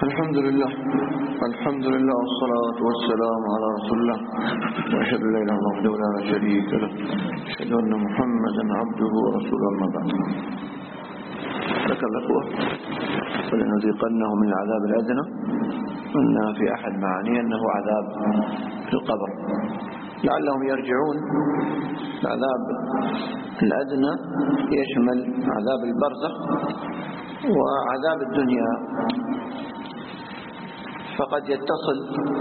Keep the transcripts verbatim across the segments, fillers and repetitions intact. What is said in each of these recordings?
الحمد لله الحمد لله والصلاة والسلام على رسول الله وأشهد أن لا إله إلا الله لا شريك له أشهد أن محمدا عبده ورسوله أما بعد. ذكر الأخوة ولنذيقنهم من العذاب الأدنى أنها في أحد معانيه أنه عذاب في القبر لعلهم يرجعون. العذاب الأدنى يشمل عذاب البرزخ وعذاب الدنيا، فقد يتصل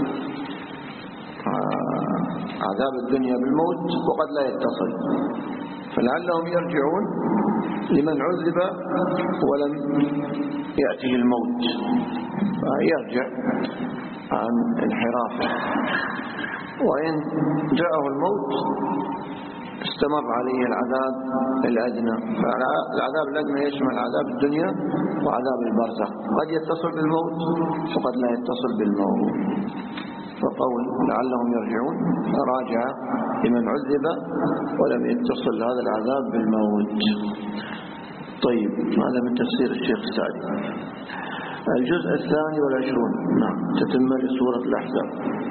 عذاب الدنيا بالموت وقد لا يتصل، فلعلهم يرجعون لمن عذب ولم يأته الموت فيرجع عن انحرافه، وإن جاءه الموت استمر عليه العذاب الأدنى. فالعذاب الأدنى يشمل عذاب الدنيا وعذاب البرزخ، قد يتصل بالموت وقد لا يتصل بالموت. فقول لعلهم يرجعون راجع لمن عذب ولم يتصل هذا العذاب بالموت. طيب، هذا من تفسير الشيخ السعدي. الجزء الثاني والعشرون، نعم، تتم لسورة الأحزاب.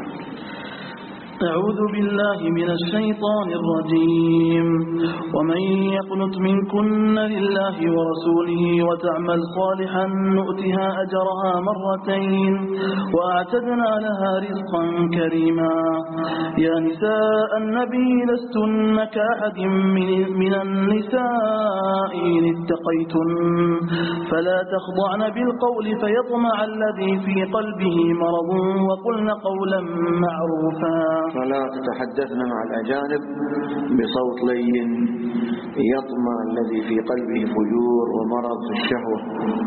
أعوذ بالله من الشيطان الرجيم. ومن يقنت منكن لله ورسوله وتعمل صالحا نؤتها أجرها مرتين وأعتدنا لها رزقا كريما. يا نساء النبي لستن كأحد من النساء إن اتقيتن فلا تخضعن بالقول فيطمع الذي في قلبه مرض وقلن قولا معروفا. فلا تتحدثن مع الأجانب بصوت لين يطمع الذي في قلبه فجور ومرض في الشهوة.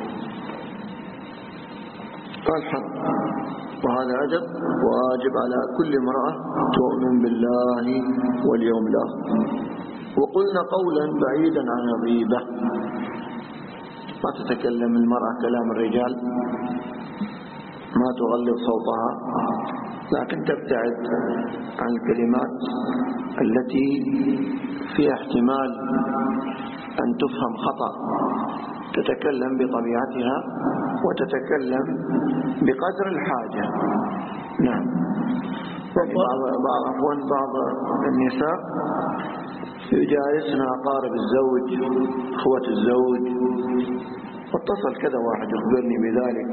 قال حرام، وهذا أدب واجب على كل امرأة تؤمن بالله واليوم الآخر. وقلنا قولا بعيدا عن الغيبة، ما تتكلم المرأة كلام الرجال، ما تغلظ صوتها، لكن تبتعد عن الكلمات التي فيها احتمال أن تفهم خطأ. تتكلم بطبيعتها وتتكلم بقدر الحاجة. نعم، يعني بعض أخوان بعض النساء يجالسنا أقارب الزوج، أخوة الزوج، واتصل كذا واحد يخبرني بذلك،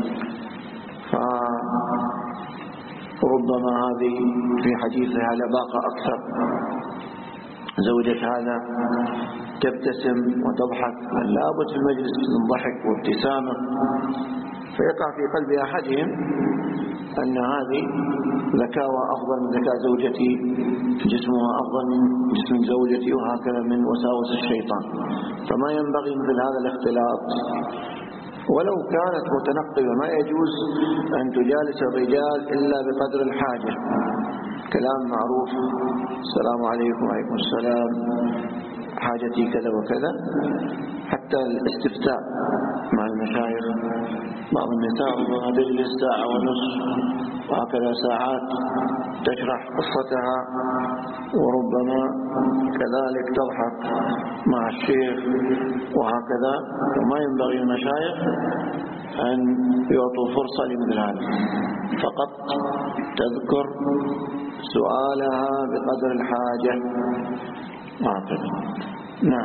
فربما هذه في حديثها لباقة أكثر. زوجة هذا تبتسم وتضحك، لابد في المجلس من ضحك وابتسامة، فيقع في قلب أحدهم أن هذه ذكاوى أفضل من ذكاء زوجتي، جسمها أفضل من جسم زوجتي، وهكذا من وساوس الشيطان. فما ينبغي مثل هذا الاختلاط، ولو كانت متنقبة ما يجوز أن تجالس الرجال إلا بقدر الحاجة، كلام معروف، السلام عليكم وعليكم السلام، حاجتي كذا وكذا. حتى الاستفتاء مع المشايخ، بعض النساء ربما تجلس ساعة ونصف وهكذا ساعات تشرح قصتها، وربما كذلك تضحك مع الشيخ وهكذا. وما ينبغي المشايخ أن يعطوا فرصة لمثل هذا، فقط تذكر سؤالها بقدر الحاجة وهكذا. نعم.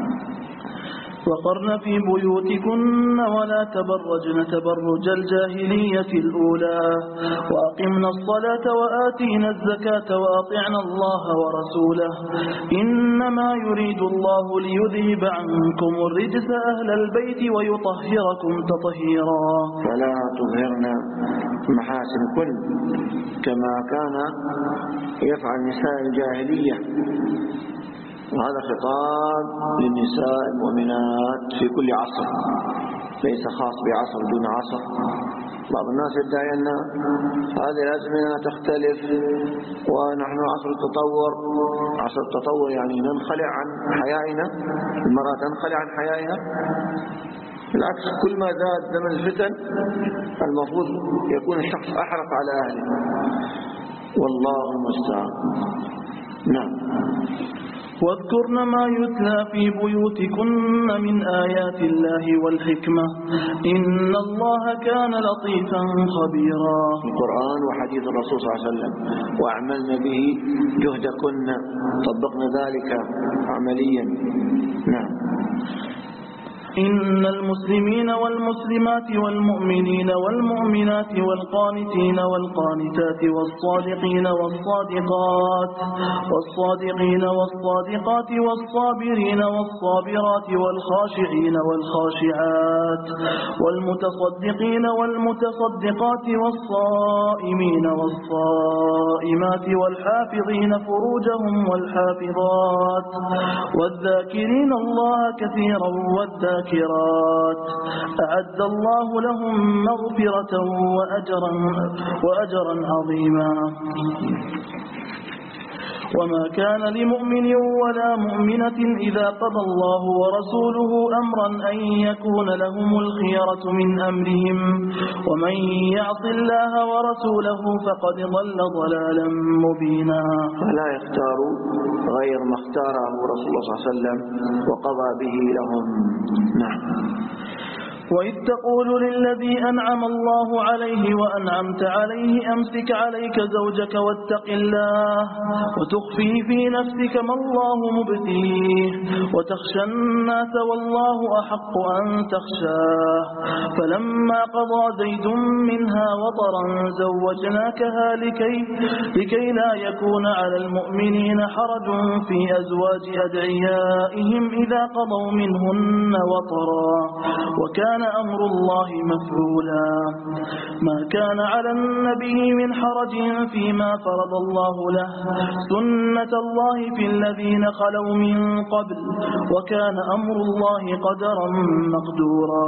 وقرن في بيوتكن ولا تبرجن تبرج الجاهلية الأولى وأقمنا الصلاة وآتينا الزكاة وأطعنا الله ورسوله إنما يريد الله ليذهب عنكم الرجس أهل البيت ويطهركم تطهيرا. فلا تظهرن محاسن كل كما كان يفعل نساء الجاهلية، وهذا خطاب للنساء المؤمنات في كل عصر، ليس خاص بعصر دون عصر. بعض الناس يدعي أن هذه الأزمنة تختلف ونحن عصر التطور. عصر التطور يعني ننخلع عن حيائنا، المرأة تنخلع عن حيائها. بالعكس، كل ما زاد زمن الفتن المفروض يكون الشخص أحرص على أهله، والله المستعان. نعم. واذكرن ما يتلى في بيوتكن من آيات الله والحكمة إن الله كان لطيفا خبيرا. القرآن وحديث الرسول صلى الله عليه وسلم وأعملنا به جهدكن، طبقنا ذلك عمليا. نعم. إن المسلمين والمسلمات والمؤمنين والمؤمنات والقانتين والقانتات والصادقين والصادقات والصادقين والصادقات والصابرين والصابرات والخاشعين والخاشعات والمتصدقين والمتصدقات والصائمين والصائمات والحافظين فروجهم والحافظات والذاكرين الله كثيرا والذاكرين أعد الله لهم مغفرة وأجرا, وأجرا عظيما. وما كان لمؤمن ولا مؤمنة إذا قضى الله ورسوله أمرا أن يكون لهم الخيرة من أمرهم ومن يعص الله ورسوله فقد ضل ضلالا مبينا. فلا يختاروا غير ما اختاره رسول الله صلى الله عليه وسلم وقضى به لهم. نعم. وإذ تقول للذي أنعم الله عليه وأنعمت عليه أمسك عليك زوجك واتق الله وتخفي في نفسك ما الله مبديه وتخشى الناس والله أحق أن تخشاه فلما قضى زيد منها وطرا زوجناكها لكي, لكي لا يكون على المؤمنين حرج في أزواج أدعيائهم إذا قضوا منهن وطرا وكان كان أمر الله مفعولا. ما كان على النبي من حرج فيما فرض الله له سنة الله في الذين خلوا من قبل وكان أمر الله قدرا مقدورا.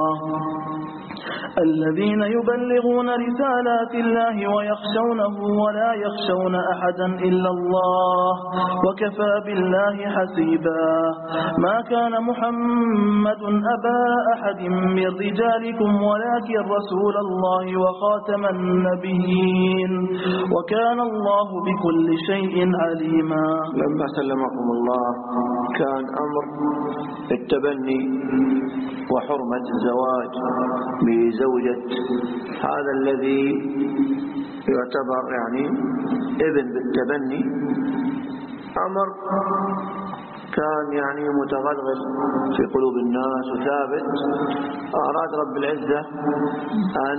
الذين يبلغون رسالات الله ويخشونه ولا يخشون أحدا إلا الله وكفى بالله حسيبا. ما كان محمد أبا أحد من رجالكم ولكن رسول الله وخاتم النبيين وكان الله بكل شيء عليما. لما سلمكم الله كان أمر التبني وحرمة الزواج بزوجة هذا الذي يعتبر يعني ابن بالتبني أمر كان يعني متغلغل في قلوب الناس وثابت. أراد رب العزة أن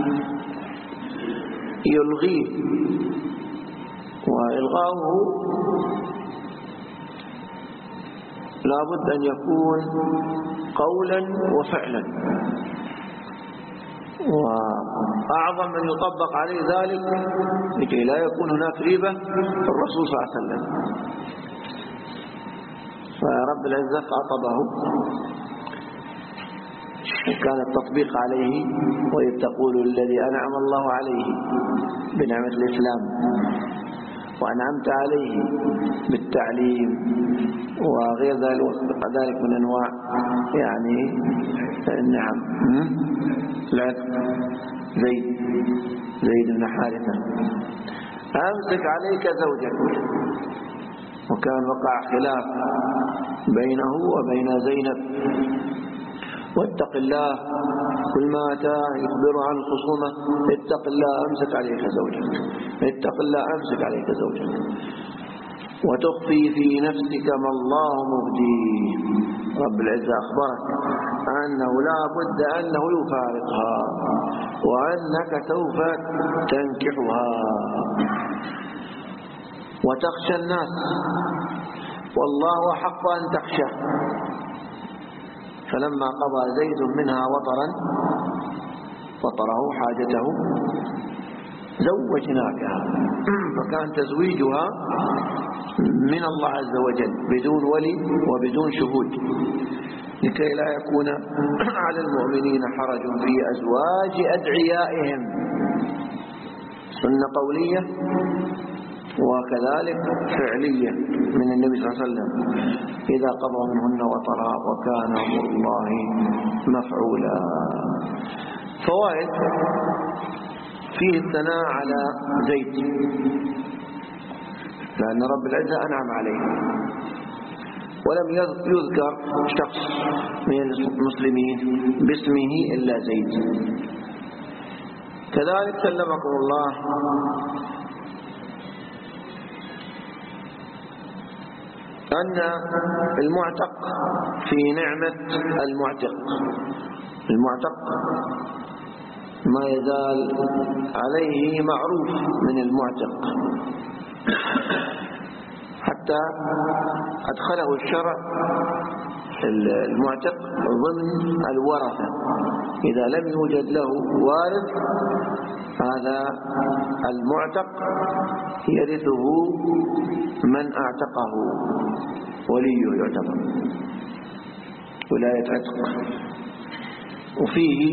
يلغيه وإلغاؤه لا بد أن يكون قولا وفعلا وأعظم من يطبق عليه ذلك لكي لا يكون هناك ريبة في الرسول صلى الله عليه وسلم. فرب العزة خاطبه وكان التطبيق عليه وإذ تقول الذي أنعم الله عليه بنعمة الإسلام وأنعمت عليه بالتعليم وغير ذلك من أنواع يعني النعم العتق زيد زيد بن حارثة أمسك عليك زوجك. وكان وقع خلاف بينه وبين زينب واتق الله كل ما أتى يخبر عن الخصومة اتق الله أمسك عليك زوجك اتق الله أمسك عليك زوجك وتخفي في نفسك ما الله مبديه. رب العزة أخبرك أنه لا بد أنه يفارقها وأنك سوف تنكحها وتخشى الناس والله حق أن تخشى. فلما قضى زيد منها وطرا وطره حاجته زوجناكها فكان تزويجها من الله عز وجل بدون ولي وبدون شهود لكي لا يكون على المؤمنين حرج في أزواج أدعيائهم. سنة قولية وكذلك فعلية من النبي صلى الله عليه وسلم إذا قضى منهن وطرا وكان أمر الله مفعولا. فوائد فيه الثناء على زيد لأن رب العزة أنعم عليه ولم يذكر شخص من المسلمين باسمه إلا زيد. كذلك سلمكم الله أن المعتق في نعمة المعتق، المعتق ما يزال عليه معروف من المعتق، حتى أدخله الشرع المعتق ضمن الورثة. إذا لم يوجد له وارث هذا المعتق يرثه من أعتقه، وليه يعتبر ولاية عتق. وفيه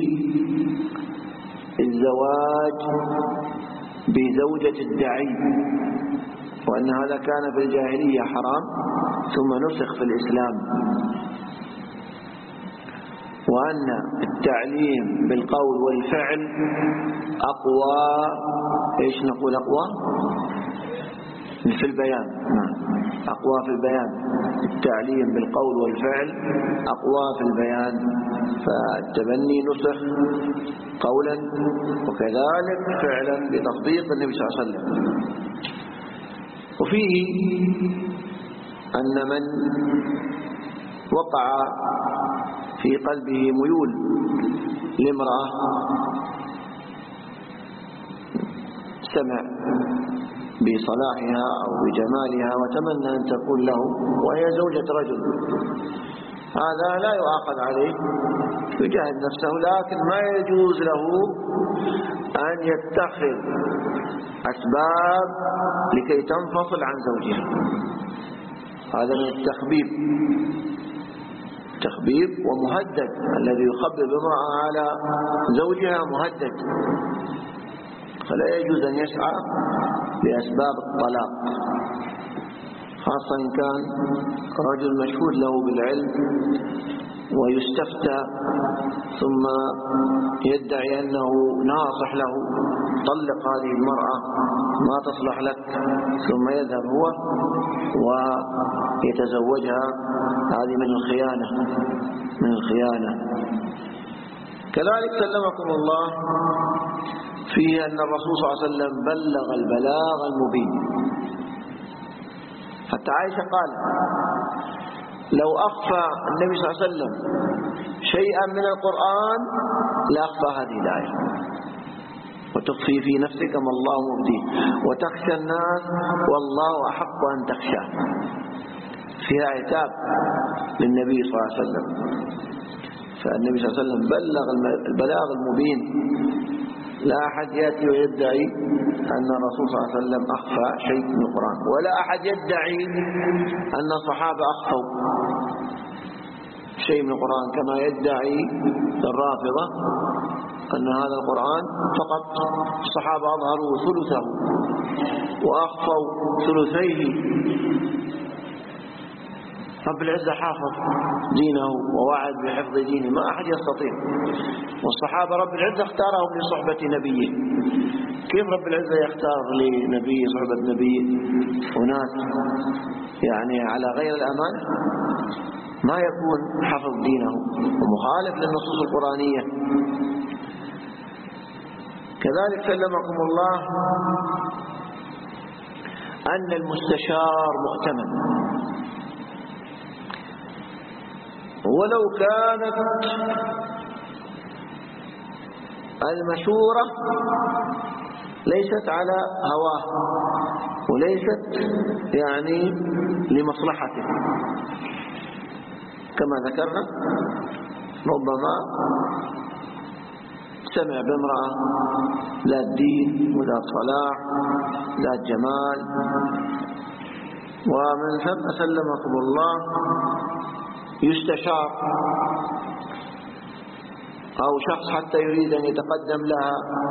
الزواج بزوجة الدعي، وأن هذا كان في الجاهلية حرام ثم نسخ في الإسلام. وأن التعليم بالقول والفعل أقوى، إيش نقول أقوى في البيان، أقوى في البيان، التعليم بالقول والفعل أقوى في البيان. فالتبني نسخ قولا وكذلك فعلا بتطبيق النبي صلى الله عليه وسلم. وفيه أن من وقع في قلبه ميول لامرأة سمع بصلاحها أو بجمالها وتمنى أن تكون له وهي زوجة رجل، هذا لا يؤاخذ عليه، يجاهد نفسه، لكن ما يجوز له أن يتخذ أسباب لكي تنفصل عن زوجها. هذا من التخبيب، تخبيب ومهدد. الذي يخبب امرأة على زوجها مهدد، فلا يجوز أن يسعى لأسباب الطلاق، خاصة إن كان رجل مشهود له بالعلم ويستفتى ثم يدعي أنه ناصح له، طلق هذه المرأة ما تصلح لك، ثم يذهب هو ويتزوجها. هذه من الخيانة، من الخيانة. كذلك سلمكم الله فيه أن الرسول صلى الله عليه وسلم بلغ البلاغ المبين. حتى عائشة قال لو أخفى النبي صلى الله عليه وسلم شيئا من القرآن لأخفى هذه الآية، وتخفي في نفسك ما الله مبديه وتخشى الناس والله أحق أن تخشاه. فيها عتاب للنبي صلى الله عليه وسلم. فالنبي صلى الله عليه وسلم بلغ البلاغ المبين. لا أحد يأتي ويدعي أن الرسول صلى الله عليه وسلم أخفى شيء من القرآن، ولا أحد يدعي أن الصحابة أخفوا شيء من القرآن، كما يدعي الرافضة أن هذا القرآن فقط الصحابة أظهروا ثلثه وأخفوا ثلثيه. رب العزة حافظ دينه ووعد بحفظ دينه، ما أحد يستطيع. والصحابة رب العزة اختارهم لصحبة نبيه. كيف رب العزة يختار لنبيه صحبة نبيه وناس يعني على غير الأمانة؟ ما يكون حفظ دينه ومخالف للنصوص القرآنية. كذلك سلمكم الله أن المستشار مؤتمن، ولو كانت المشورة ليست على هواه وليست يعني لمصلحته، كما ذكرنا ربما سمع بامرأة ذات دين وذات صلاح ذات جمال، ومن ثم سلمكم الله يستشار، أو شخص حتى يريد أن يتقدم لها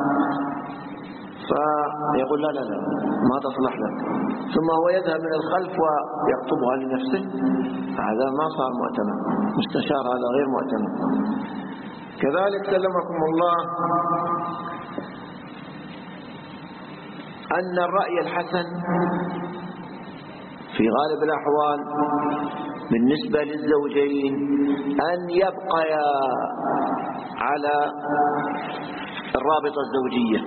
فيقول لا لا لا ما تصلح لك، ثم هو يذهب من الخلف ويخطبها لنفسه، هذا ما صار مؤتمن، مستشار هذا غير مؤتمن. كذلك سلمكم الله أن الرأي الحسن في غالب الأحوال بالنسبة للزوجين أن يبقيا على الرابطة الزوجية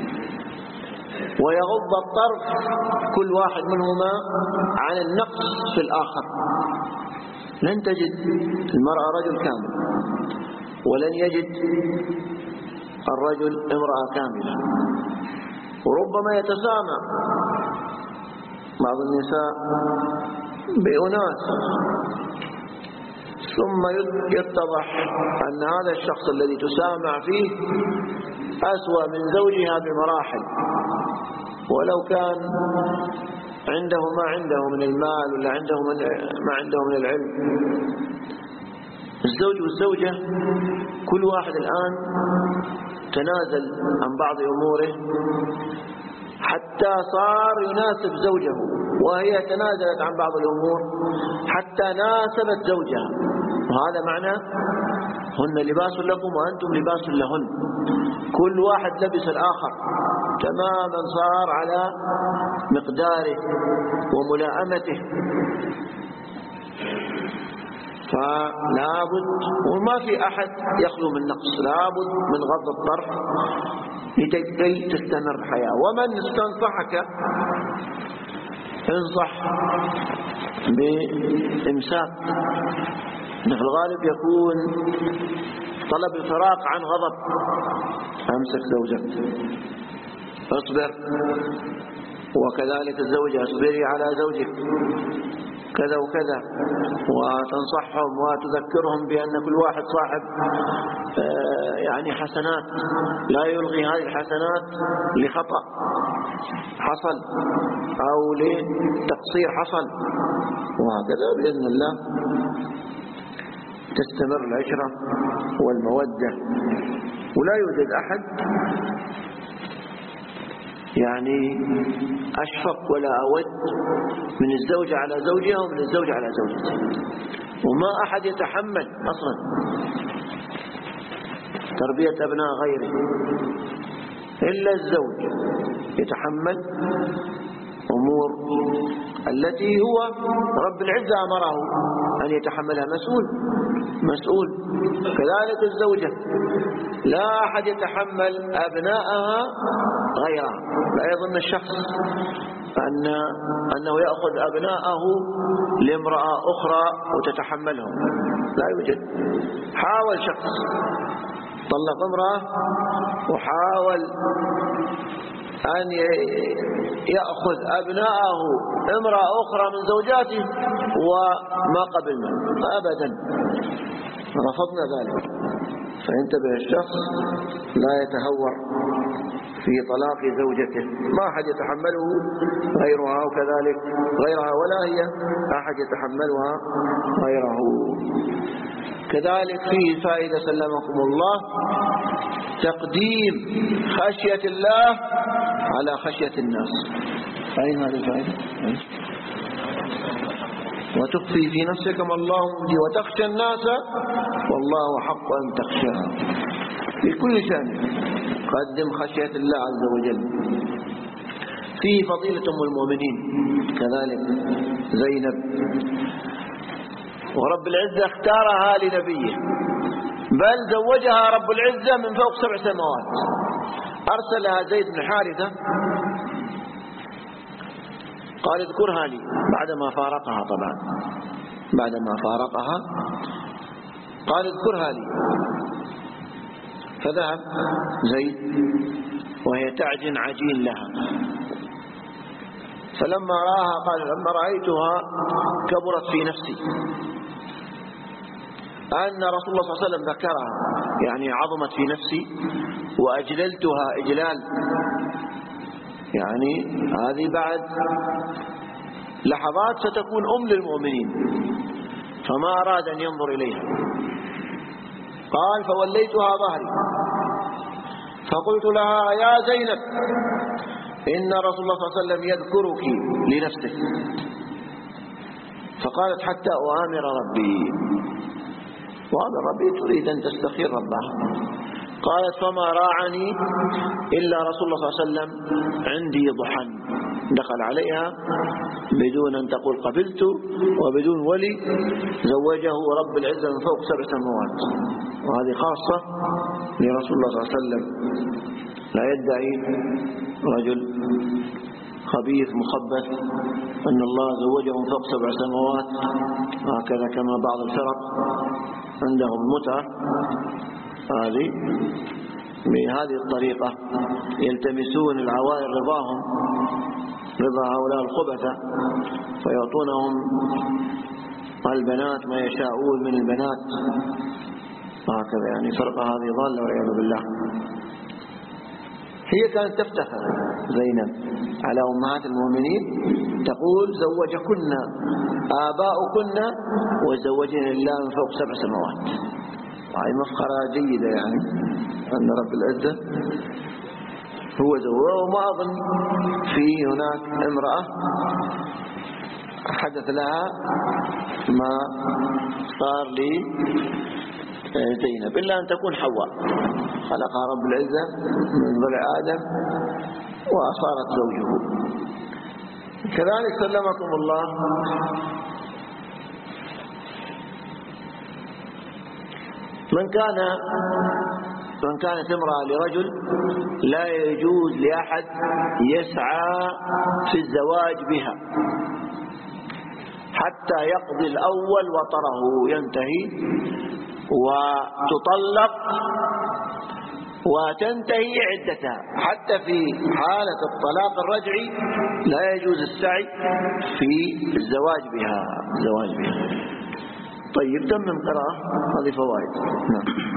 ويغض الطرف كل واحد منهما عن النقص في الآخر. لن تجد المرأة رجل كامل ولن يجد الرجل امرأة كاملة، وربما يتسامع بعض النساء بأناس ثم يتضح أن هذا الشخص الذي تسامع فيه أسوأ من زوجها بمراحل، ولو كان عنده ما عنده من المال ولا عنده من ما عنده من العلم. الزوج والزوجة كل واحد الآن تنازل عن بعض أموره حتى صار يناسب زوجه، وهي تنازلت عن بعض الأمور حتى ناسبت زوجها، وهذا معنى هن لباس لكم وأنتم لباس لهن. كل واحد لبس الآخر تماما، صار على مقداره وملائمته. فلا بد، وما في أحد يخلو من نقص، لا بد من غض الطرف لكي تستمر الحياة. ومن استنصحك انصح بإمساك. في الغالب يكون طلب الفراق عن غضب. أمسك زوجك، اصبر، وكذلك الزوجة اصبري على زوجك كذا وكذا، وتنصحهم وتذكرهم بأن كل واحد صاحب يعني حسنات، لا يلغي هذه الحسنات لخطأ حصل أو لتقصير حصل، وهكذا بإذن الله تستمر العشرة والمودة. ولا يوجد أحد يعني أشفق ولا أود من الزوجة على زوجها ومن الزوج على زوجته، وما أحد يتحمل أصلا تربية أبناء غيره إلا الزوج، يتحمل أمور التي هو رب العزة أمره أن يتحملها، مسؤول مسؤول. كذلك الزوجة لا أحد يتحمل أبناءها غيرها. لا يظن الشخص أن أنه يأخذ أبناءه لامرأة أخرى وتتحملهم، لا يوجد. حاول شخص طلق امرأة وحاول أن يأخذ أبناءه امرأة أخرى من زوجاته وما قبلنا أبدا، رفضنا ذلك. فينتبه الشخص لا يتهور في طلاق زوجته، ما أحد يتحمله غيرها، وكذلك غيرها ولا هي أحد يتحملها غيره. كذلك فيه فائدة سلمكم الله تقديم خشية الله على خشية الناس. أين هذه الفائدة؟ وتخفي في نفسك ما الله مبدي وتخشى الناس والله حق أن تخشاه. في كل شأن قدم خشية الله عز وجل. فيه فضيلة أم المؤمنين كذلك زينب، ورب العزة اختارها لنبيه، بل زوجها رب العزة من فوق سبع سماوات. أرسلها زيد بن حارثة قال اذكرها لي بعدما فارقها، طبعا بعدما فارقها قال اذكرها لي، فذهب زيد وهي تعجن عجين لها، فلما رآها قال لما رأيتها كبرت في نفسي أن رسول الله صلى الله عليه وسلم ذكرها، يعني عظمت في نفسي وأجللتها إجلال، يعني هذه بعد لحظات ستكون أم للمؤمنين، فما أراد أن ينظر إليها. قال فوليتها ظهري فقلت لها يا زينب إن رسول الله صلى الله عليه وسلم يذكرك لنفسك، فقالت حتى أؤامر ربي. وأمر ربي تريد أن تستخير ربها، قالت فما راعني إلا رسول الله صلى الله عليه وسلم عندي ضحى. دخل عليها بدون أن تقول قبلت وبدون ولي، زوجه رب العزة من فوق سبع سماوات. وهذه خاصة لرسول الله صلى الله عليه وسلم، لا يدعي رجل خبيث مخبث أن الله زوجه من فوق سبع سماوات، هكذا كما بعض الفرق عندهم متعة. هذه بهذه الطريقة يلتمسون العوائل رضاهم، رضا هؤلاء الخبثة، فيعطونهم البنات ما يشاءون من البنات، هكذا. يعني فرقة هذه ضالة والعياذ بالله. هي كانت تفتخر زينب على أمهات المؤمنين، تقول زوجكن آباؤكن وزوجنا الله من فوق سبع سماوات. هذه مفخرة جيدة، يعني أن رب العزة هو زوجه. وما أظن في هناك امرأة حدث لها ما صار لي زينب إلا أن تكون حواء، خلقها رب العزة من ضلع آدم وصارت زوجه. كذلك سلمكم الله من كان من كانت امرأة لرجل لا يجوز لأحد يسعى في الزواج بها حتى يقضي الأول وطره، ينتهي وتطلق وتنتهي عدتها. حتى في حالة الطلاق الرجعي لا يجوز السعي في الزواج بها الزواج بها. طيب، تمم قراءة، هذه فوائد. نعم.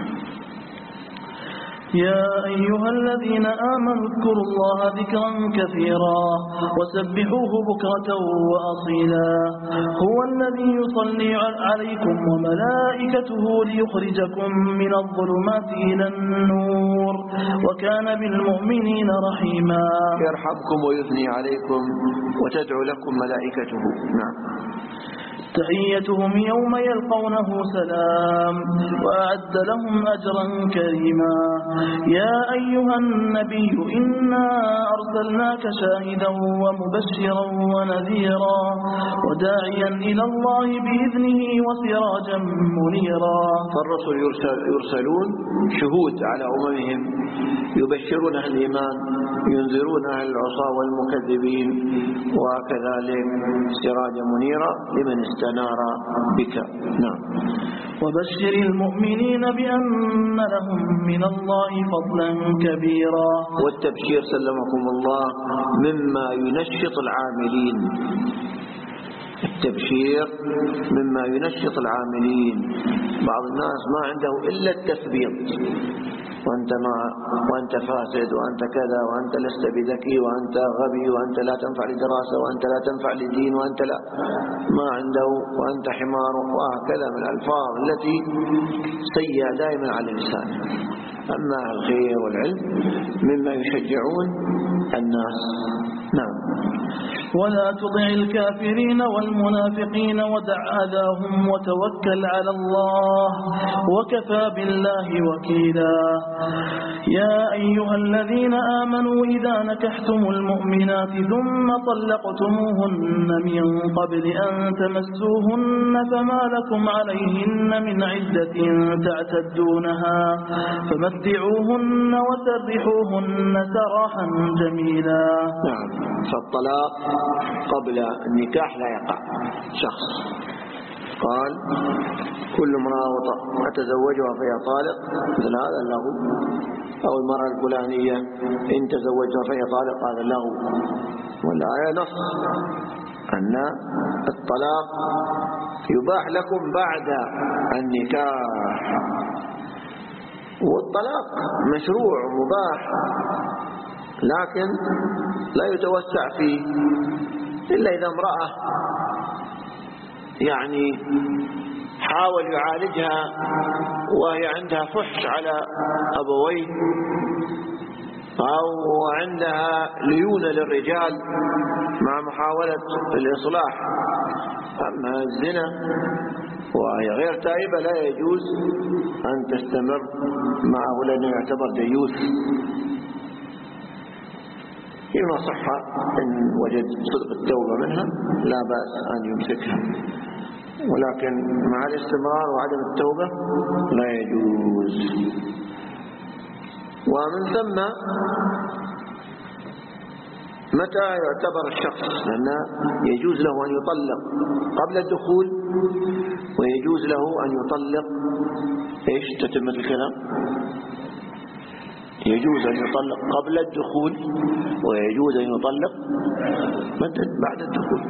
يا أيها الذين آمنوا اذكروا الله ذكرا كثيرا وسبحوه بكرة وأصيلا. هو الذي يصلي عليكم وملائكته ليخرجكم من الظلمات إلى النور وكان بالمؤمنين رحيما. يرحمكم ويثني عليكم وتدعو لكم ملائكته. نعم. تحيتهم يوم يلقونه سلام وأعد لهم أجرا كريما. يا أيها النبي إنا أرسلناك شاهدا ومبشرا ونذيرا وداعيا إلى الله بإذنه وسراجا منيرا. فالرسل يرسل يرسلون شهود على أممهم، يبشرون أهل الإيمان، ينذرون أهل العصاة والمكذبين، وكذلك سراجا منيرا لمن استنار بك. نعم. وبشر المؤمنين بأن لهم من الله فضلا كبيرا. والتبشير سلمكم الله مما ينشط العاملين، التبشير مما ينشط العاملين. بعض الناس ما عنده إلا التثبيط، وأنت ما وأنت فاسد وأنت كذا وأنت لست بذكي وأنت غبي وأنت لا تنفع لدراسة وأنت لا تنفع لدين وأنت لا ما عنده وأنت حمار، وهكذا من الألفاظ التي سيئة دائما على اللسان. أما الخير والعلم مما يشجعون الناس. نعم. ولا تطع الكافرين والمنافقين ودع أذاهم وتوكل على الله وكفى بالله وكيلا. يا أيها الذين آمنوا إذا نكحتم المؤمنات ثم طلقتموهن من قبل أن تمسوهن فما لكم عليهن من عدة تعتدونها فمتعوهن وسرحوهن سراحا جميلا. نعم. فالطلاق قبل النكاح لا يقع. شخص قال كل امرأة أتزوجها فهي طالق، مثل هذا له، أو المرأة الفلانية إن تزوجها فهي طالق، هذا له. والآية نص أن الطلاق يباح لكم بعد النكاح، والطلاق مشروع مباح، لكن لا يتوسع فيه إلا إذا امرأة يعني حاول يعالجها وهي عندها فحش على أبويه أو عندها ليونة للرجال مع محاولة الإصلاح. أما الزنا وهي غير تائبة لا يجوز أن تستمر معه لأنه يعتبر ديوث. فيما صح إن وجد صدق التوبة منها لا بأس أن يمسكها، ولكن مع الاستمرار وعدم التوبة لا يجوز. ومن ثم متى يعتبر الشخص؟ لأن يجوز له أن يطلق قبل الدخول ويجوز له أن يطلق إيش تتمة الكلام؟ يجوز أن يطلق قبل الدخول ويجوز أن يطلق بعد الدخول.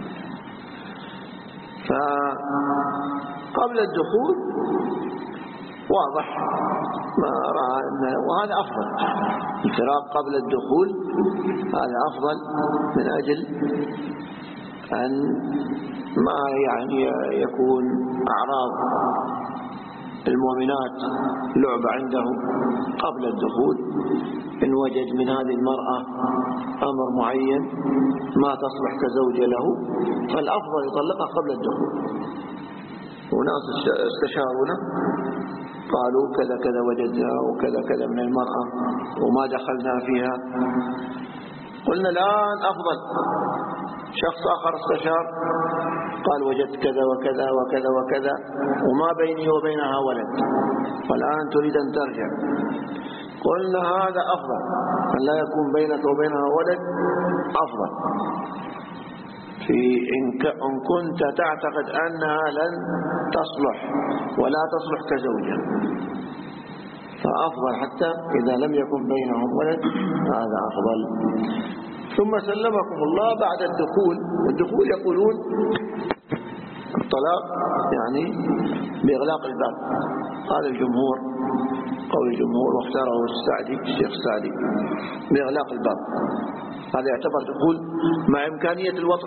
فقبل الدخول واضح ما رأى أنه، وهذا أفضل، الفراق قبل الدخول هذا أفضل من أجل أن ما يعني يكون أعراض المؤمنات لعب عنده قبل الدخول. إن وجد من هذه المرأة أمر معين ما تصلح كزوجة له فالأفضل يطلقها قبل الدخول. وناس استشارونا قالوا كذا كذا وجدنا وكذا كذا من المرأة وما دخلنا فيها. قلنا الآن أفضل. شخص آخر استشار قال وجدت كذا وكذا وكذا وكذا وما بيني وبينها ولد، والآن تريد أن ترجع. قلنا هذا أفضل، أن لا يكون بينك وبينها ولد أفضل. في إن كنت تعتقد أنها لن تصلح ولا تصلح كزوجة فأفضل، حتى إذا لم يكن بينهم ولد هذا أفضل. ثم سلمكم الله بعد الدخول. والدخول يقولون الطلاق يعني بإغلاق الباب، هذا الجمهور قول الجمهور واختاره السعدي الشيخ السعدي بإغلاق الباب. هذا يعتبر دخول مع إمكانية الوطء.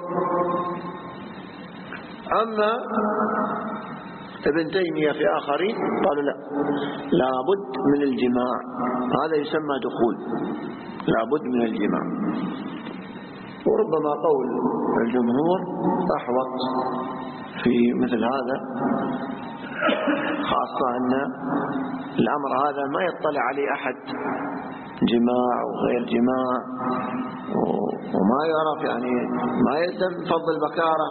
أما ابن تيمية في آخرين قالوا لا، لابد من الجماع، هذا يسمى دخول، لابد من الجماع. وربما قول الجمهور أحوط في مثل هذا، خاصة أن الأمر هذا ما يطلع عليه أحد، جماع وغير جماع وما يعرف، يعني ما يلزم فضل البكارة،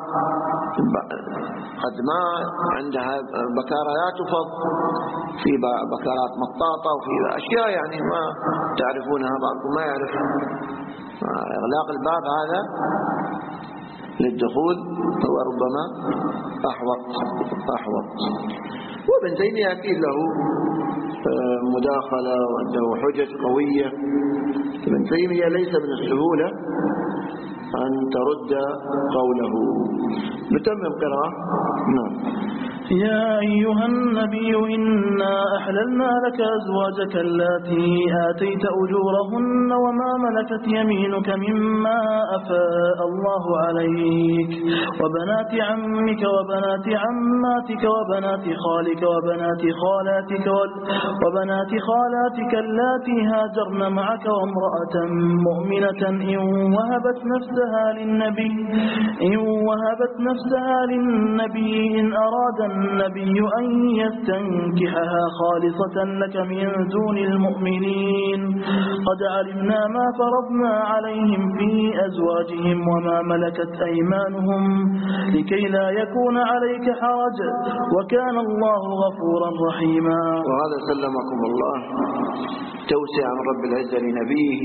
قد ما عندها بكارة لا تفض، في بكارات مطاطة وفي أشياء يعني ما تعرفونها بعضكم ما يعرف. إغلاق الباب هذا للدخول هو ربما أحوط أحوط. وابن تيمية أكيد له مداخلة وعنده حجج قوية. ابن تيمية ليس من السهولة أن ترد قوله. نتمم القراءة. نعم. يا أيها النبي إنا أحللنا لك أزواجك اللاتي آتيت أجورهن وما ملكت يمينك مما أفاء الله عليك وبنات عمك وبنات عماتك وبنات خالك وبنات خالاتك وبنات خالاتك اللاتي هاجرن معك وامرأة مؤمنة إن وهبت نفسها للنبي إن وهبت نفسها للنبي إن أراد النبي أن يستنكحها خالصة لك من دون المؤمنين قد علمنا ما فرضنا عليهم في أزواجهم وما ملكت أيمانهم لكي لا يكون عليك حرج وكان الله غفورا رحيما. وهذا سلمكم الله توسع من رب العزة لنبيه.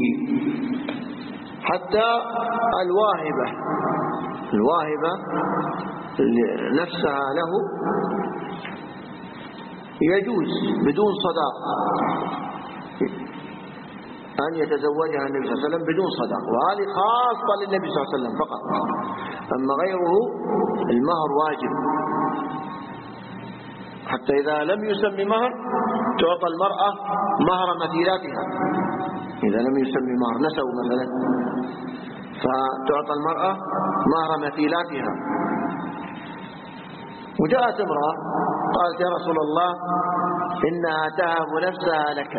حتى الواهبة الواهبة نفسها له يجوز بدون صداق أن يتزوجها النبي صلى الله عليه وسلم بدون صداق، وهذه خاصة للنبي صلى الله عليه وسلم فقط. أما غيره المهر واجب، حتى إذا لم يسمي مهر تعطى المرأة مهر مثيلاتها. إذا لم يسمي مهر نسو مثلا فتعطى المرأة مهر مثيلاتها. وجاءت امرأة قالت يا رسول الله إنها تهب نفسها لك،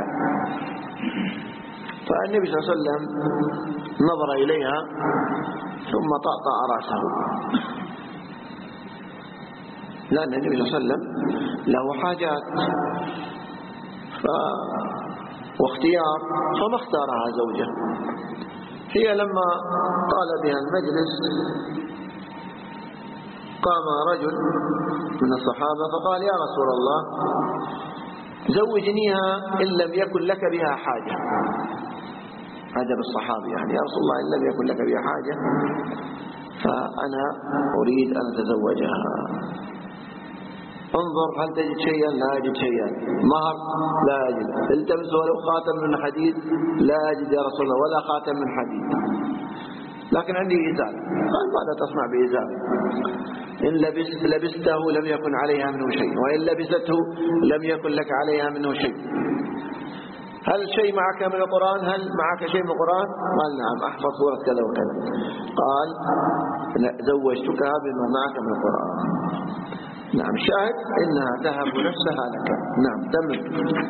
فالنبي صلى الله عليه وسلم نظر إليها ثم طأطأ رأسه لأن النبي صلى الله عليه وسلم له حاجات ف... واختيار، فما اختارها زوجة. هي لما طال بها المجلس قام رجل من الصحابة فقال: يا رسول الله زوجنيها إن لم يكن لك بها حاجة. عجب الصحابي، يعني يا رسول الله إن لم يكن لك بها حاجة فأنا أريد أن أتزوجها. انظر هل تجد شيئا؟ لا أجد شيئا. مهر؟ لا أجد. التمس ولو خاتم من حديد؟ لا أجد يا رسول الله ولا خاتم من حديد، لكن عندي إزار. قال: ماذا تصنع بإزار؟ إن لبست لبسته لم يكن عليها منه شيء، وإن لبسته لم يكن لك عليها منه شيء. هل شيء معك من القرآن؟ هل معك شيء من القرآن؟ قال: نعم أحفظ سورة كذا وكذا. قال: زوجتكها بما معك من القرآن. نعم، شاهد إنها تهب نفسها لك. نعم، تمت.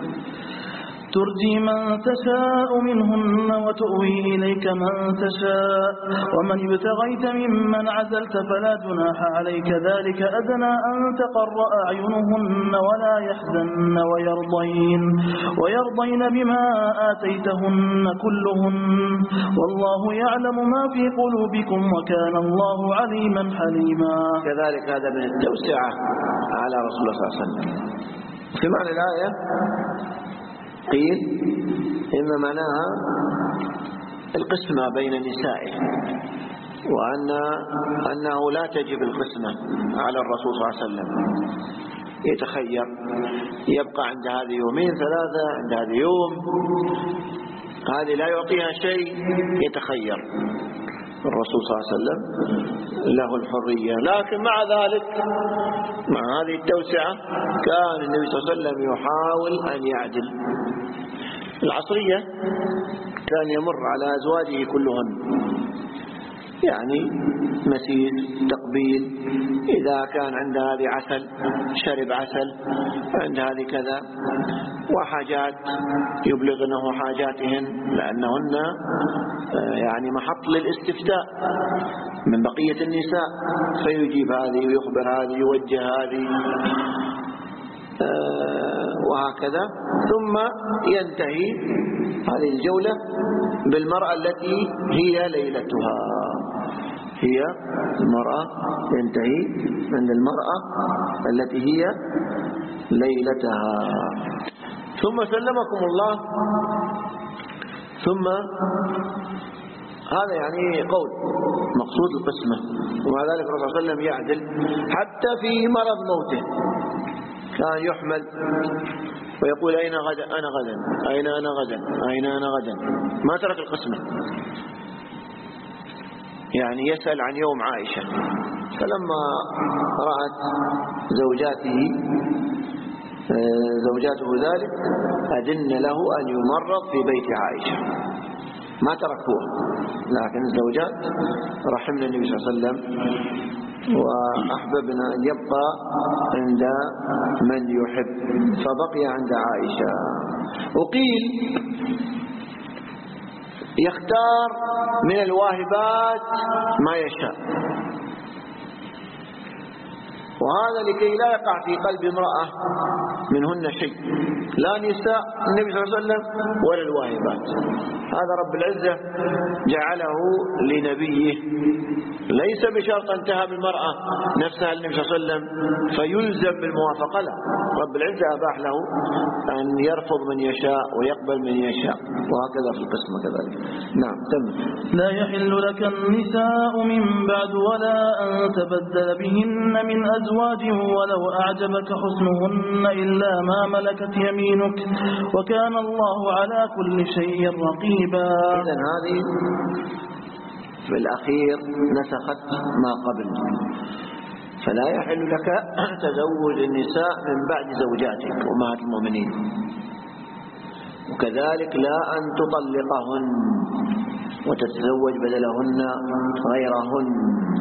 ترجي من تشاء منهن وتؤوي إليك من تشاء ومن ابتغيت ممن عزلت فلا جناح عليك، ذلك أدنى أن تقر أعينهن ولا يحزن ويرضين ويرضين بما آتيتهن كلهن، والله يعلم ما في قلوبكم وكان الله عليما حليما. كذلك هذا من التوسعة على رسول الله صلى الله عليه وسلم. في معنى الآية قيل إن معناها القسمة بين نسائه، وأن أنه لا تجب القسمة على الرسول صلى الله عليه وسلم، يتخير، يبقى عند هذه يومين ثلاثة، عند هذه يوم، هذه لا يعطيها شيء، يتخير. الرسول صلى الله عليه وسلم له الحرية، لكن مع ذلك مع هذه التوسعة كان النبي صلى الله عليه وسلم يحاول أن يعدل. العصرية كان يمر على أزواجه كلهن، يعني مسيس، تقبيل، إذا كان عند هذه عسل شرب عسل، عند هذه كذا، وحاجات يبلغنه حاجاتهن لأنهن يعني محط للاستفتاء من بقية النساء، فيجيب هذه ويخبر هذه ويوجه هذه وهكذا، ثم ينتهي هذه الجولة بالمرأة التي هي ليلتها. هي المرأة ينتهي عند المرأة التي هي ليلتها. ثم سلمكم الله، ثم هذا يعني قول مقصود القسمة. ومع ذلك الرسول صلى الله عليه وسلم يعدل حتى في مرض موته، كان يحمل ويقول: أين غدا؟ أنا غدا. أين أنا غدا؟ أين أنا غدا؟ ما ترك القسمة، يعني يسأل عن يوم عائشة. فلما رأت زوجاته زوجاته ذلك أذن له أن يمرض في بيت عائشة، ما تركوه، لكن الزوجات رحمنا النبي صلى الله عليه وسلم وأحببنا أن يبقى عند من يحب، فبقي عند عائشة. وقيل يختار من الواهبات ما يشاء، وهذا لكي لا يقع في قلب امرأة منهن شيء، لا نساء النبي صلى الله عليه وسلم ولا الواهبات. هذا رب العزة جعله لنبيه، ليس بشرط أن تهب المرأة نفسها للنبي صلى الله عليه وسلم فيلزم بالموافقة، لا، رب العزة أباح له أن يرفض من يشاء ويقبل من يشاء، وهكذا في القسمة كذلك. نعم، تم. لا يحل لك النساء من بعد ولا أن تبدل بهن من أزواج ولو أعجبك حسنهن إلا ما ملكت يمينك وكان الله على كل شيء رقيبا. إذن هذه في الأخير نسخت ما قبل، فلا يحل لك تزوج النساء من بعد زوجاتك أمهات المؤمنين، وكذلك لا أن تطلقهن وتتزوج بدلهن غيرهن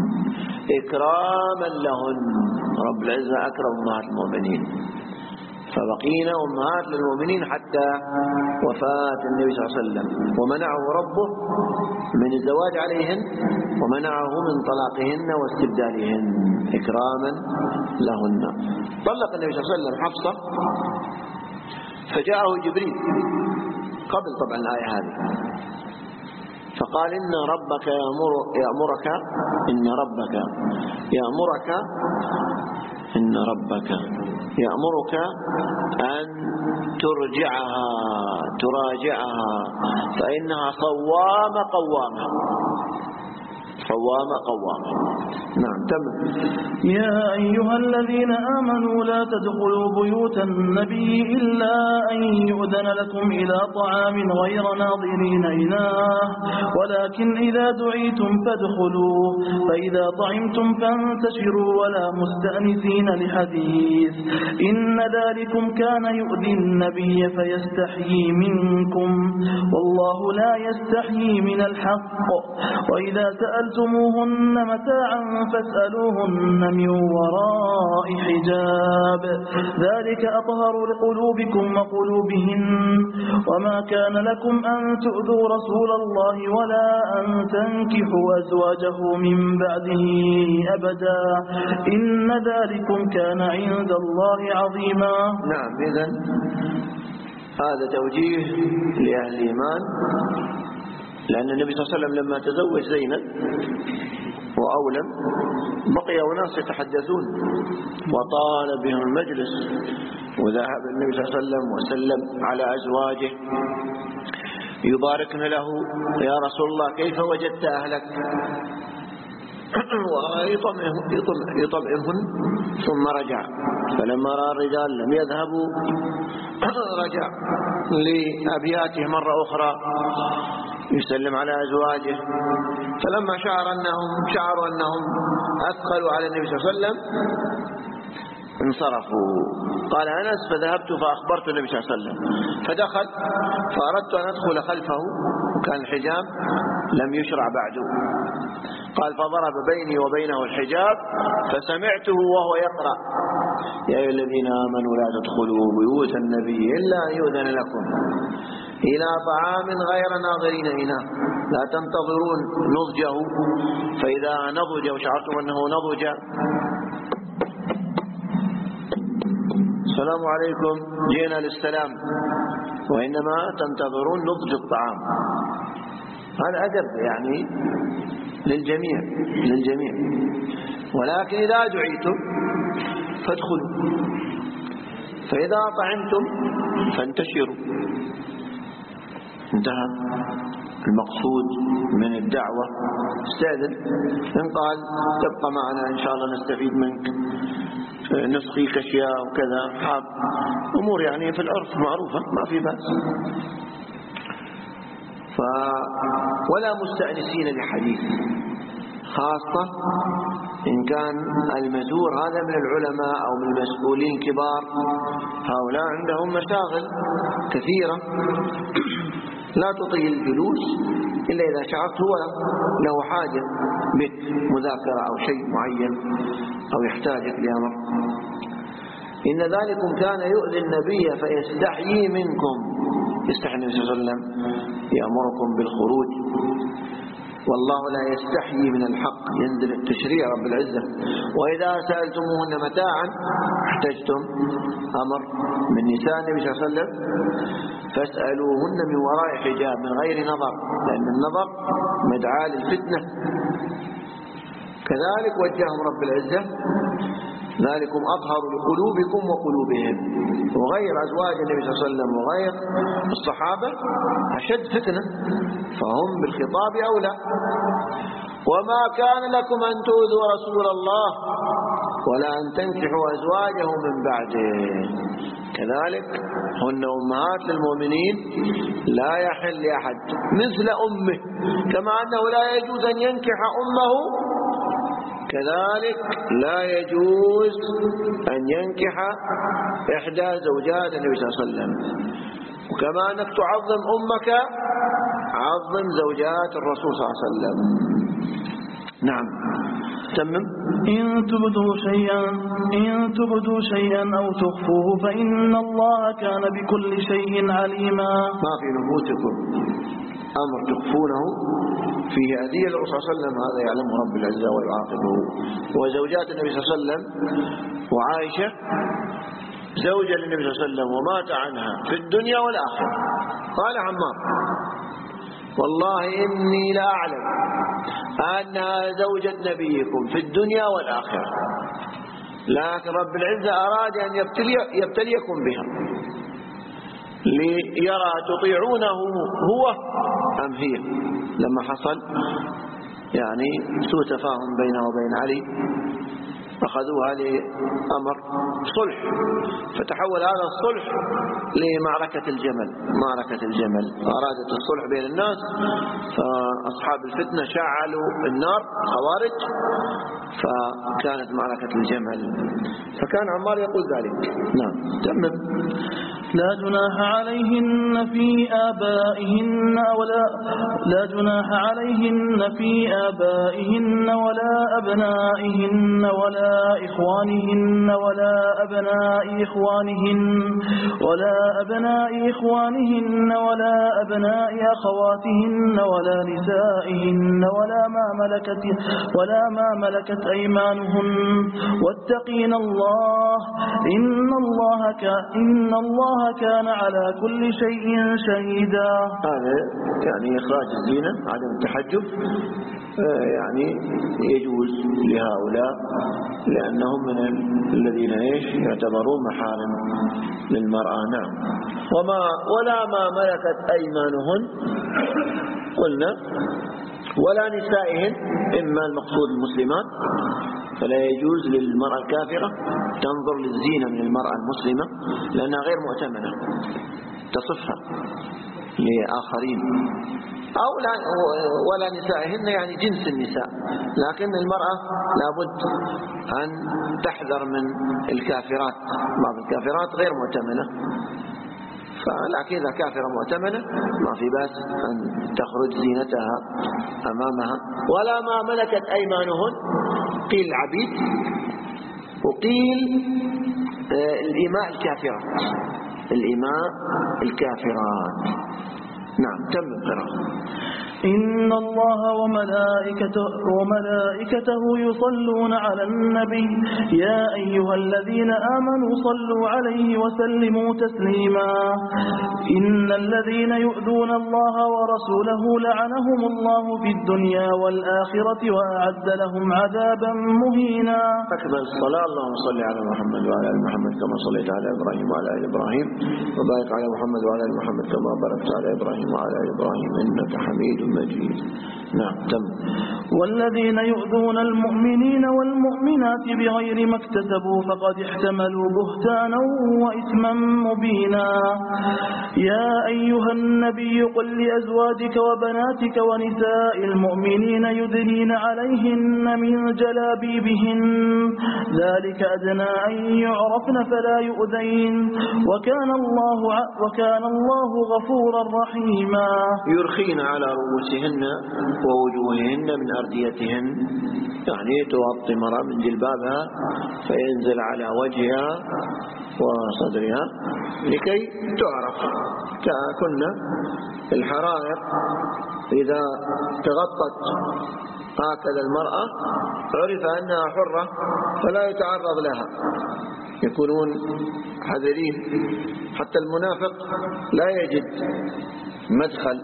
إكراما لهن. رب العزة أكرم أمهات المؤمنين، فبقينا أمهات للمؤمنين حتى وفاة النبي صلى الله عليه وسلم، ومنعه ربه من الزواج عليهن، ومنعه من طلاقهن واستبدالهن إكراما لهن. طلق النبي صلى الله عليه وسلم حفصة، فجاءه جبريل قبل طبعا الآية هذه، فقال إن ربك يأمر يأمرك إن ربك يأمرك إن ربك يأمرك أن ترجعها تراجعها فإنها صوامة قوامة صوامة قوامة. نعم تمام. يا أيها الذين آمنوا لا تدخلوا بيوت النبي إلا أن يؤذن لكم إلى طعام غير ناظرين إناه ولكن إذا دعيتم فادخلوا فإذا طعمتم فانتشروا ولا مستأنسين لحديث إن ذلكم كان يؤذي النبي فيستحيي منكم والله لا يستحيي من الحق وإذا سألتموهن متاعا فاسألوهن من وراء حجاب ذلك أطهر لقلوبكم وقلوبهن وما كان لكم أن تؤذوا رسول الله ولا أن تنكحوا أزواجه من بعده أبدا إن ذلكم كان عند الله عظيما. نعم، إذن هذا توجيه لأهل الإيمان، لأن النبي صلى الله عليه وسلم لما تزوج زينب وأولم بقي أناس يتحدثون وطال بهم المجلس، وذهب النبي صلى الله عليه وسلم وسلم على أزواجه يباركن له: يا رسول الله كيف وجدت أهلك؟ ويطمئنهن ثم رجع، فلما رأى الرجال لم يذهبوا رجع لأبياته مرة أخرى يسلم على أزواجه، فلما شعر أنهم شعروا أنهم أثقلوا على النبي صلى الله عليه وسلم انصرفوا. قال أنس: فذهبت فأخبرت النبي صلى الله عليه وسلم فدخل، فأردت أن أدخل خلفه وكان الحجاب لم يشرع بعده، قال فضرب بيني وبينه الحجاب فسمعته وهو يقرأ: يا أيها الذين آمنوا لا تدخلوا بيوت النبي إلا أن يؤذن لكم إلى طعام غير ناظرين إناه لا تنتظرون نضجه فإذا نضج وشعرتم أنه نضج السلام عليكم جئنا للسلام، وإنما تنتظرون نضج الطعام. هذا أدب يعني للجميع للجميع ولكن إذا دعيتم فادخلوا فإذا طعمتم فانتشروا. انتهى المقصود من الدعوة. استأذن، إن قال تبقى معنا إن شاء الله نستفيد منك، نسقيك أشياء وكذا، حاب أمور يعني في العرف معروفة ما في بأس. ف ولا مستأنسين لحديث، خاصة إن كان المزور هذا من العلماء أو من المسؤولين كبار، هؤلاء عندهم مشاغل كثيرة لا تطيل الجلوس إلا إذا شعرت هو له حاجة بك، مذاكرة أو شيء معين أو يحتاجك لأمر. إن ذلكم كان يؤذي النبي فيستحيي منكم، يستحي النبي صلى الله عليه وسلم يأمركم بالخروج، والله لا يستحيي من الحق، ينزل التشريع رب العزة. وإذا سألتموهن متاعا، احتجتم أمر من نساء النبي صلى الله عليه وسلم، فاسألوهن من وراء حجاب من غير نظر، لأن النظر مدعاة للفتنة. كذلك وجههم رب العزة: ذلكم أطهر لقلوبكم وقلوبهم. وغير أزواج النبي صلى الله عليه وسلم وغير الصحابة أشد فتنة، فهم بالخطاب أولى. وما كان لكم أن تؤذوا رسول الله ولا أن تنكحوا أزواجه من بعده. كذلك هن أمهات للمؤمنين، لا يحل لأحد مثل أمه، كما أنه لا يجوز أن ينكح أمه، كذلك لا يجوز أن ينكح إحدى زوجات النبي صلى الله عليه وسلم. وكما أنك تعظم أمك، عظم زوجات الرسول صلى الله عليه وسلم. نعم. تمم. إن تبدوا شيئا إن تبدوا شيئا أو تخفوه فإن الله كان بكل شيء عليما. ما في نفوسكم أمر تخفونه فيه أذية للرسول صلى الله عليه وسلم، هذا يعلمه رب العزة ويعاقبه. وزوجات النبي صلى الله عليه وسلم وعائشة زوجة للنبي صلى الله عليه وسلم ومات عنها في الدنيا والآخرة. قال عمار: والله إني لا أعلم أنها زوجة نبيكم في الدنيا والآخرة، لكن رب العزة أراد أن يبتلي يبتليكم بها ليرى تطيعونه هو أم هي. لما حصل يعني سوء تفاهم بينه وبين علي أخذوها لأمر صلح، فتحول هذا الصلح لمعركة الجمل. معركة الجمل أرادت الصلح بين الناس، فأصحاب الفتنة شعلوا النار خوارج، فكانت معركة الجمل. فكان عمار يقول ذلك. نعم تمام. لا جناح عليهن في آبائهن ولا لا جناح عليهن في آبائهن ولا أبنائهن ولا إخوانهن ولا أبناء إخوانهن ولا أبناء إخوانهن ولا أبناء أخواتهن ولا نسائهن ولا ما ملكت ولا ما ملكت أيمانهن واتقين الله إن الله كان إن الله كان على كل شيء شهيدا. هذا يعني إخراج الزينة، عدم التحجب يعني يجوز لهؤلاء لأنهم من الذين إيش يعتبرون محارم للمرأة. نعم. وما ولا ما ملكت أيمانهن قلنا ولا نسائهن، إما المقصود المسلمات، فلا يجوز للمرأة الكافرة تنظر للزينة من المرأة المسلمة لأنها غير مؤتمنة تصفها لآخرين. أو لا ولا نسائهن يعني جنس النساء، لكن المرأة لابد أن تحذر من الكافرات. بعض الكافرات غير مؤتمنة، فلكن إذا كافرة مؤتمنة ما في بأس أن تخرج زينتها أمامها. ولا ما ملكت أيمانهن قيل العبيد، وقيل الإماء الكافرات. الإماء الكافرات. نعم تم القراءة. إن الله وملائكته, وملائكته يصلون على النبي يا أيها الذين آمنوا صلوا عليه وسلموا تسليما. إن الذين يؤذون الله ورسوله لعنهم الله في الدنيا والآخرة وأعد لهم عذابا مهينا. أكبر الصلاة. اللهم صل على محمد وعلى آل محمد كما صليت على إبراهيم وعلى آل إبراهيم، وبارك على محمد وعلى آل محمد كما باركت على إبراهيم وعلى آل إبراهيم إنك حميد مجيد. نعم تم. والذين يؤذون المؤمنين والمؤمنات بغير ما اكتسبوا فقد احتملوا بهتانا وإثما مبينا. يا أيها النبي قل لأزواجك وبناتك ونساء المؤمنين يدنين عليهن من جلابيبهن ذلك أدنى أن يعرفن فلا يؤذين وكان الله وكان الله غفورا رحيما. يرخين على رؤوسهن ووجوههن من أرديتهن، يعني تغطي مرأة من جلبابها فينزل على وجهها وصدرها لكي تعرف. كنا الحرائر إذا تغطت هكذا المرأة عرف أنها حرة فلا يتعرض لها، يكونون حذرين. حتى المنافق لا يجد مدخل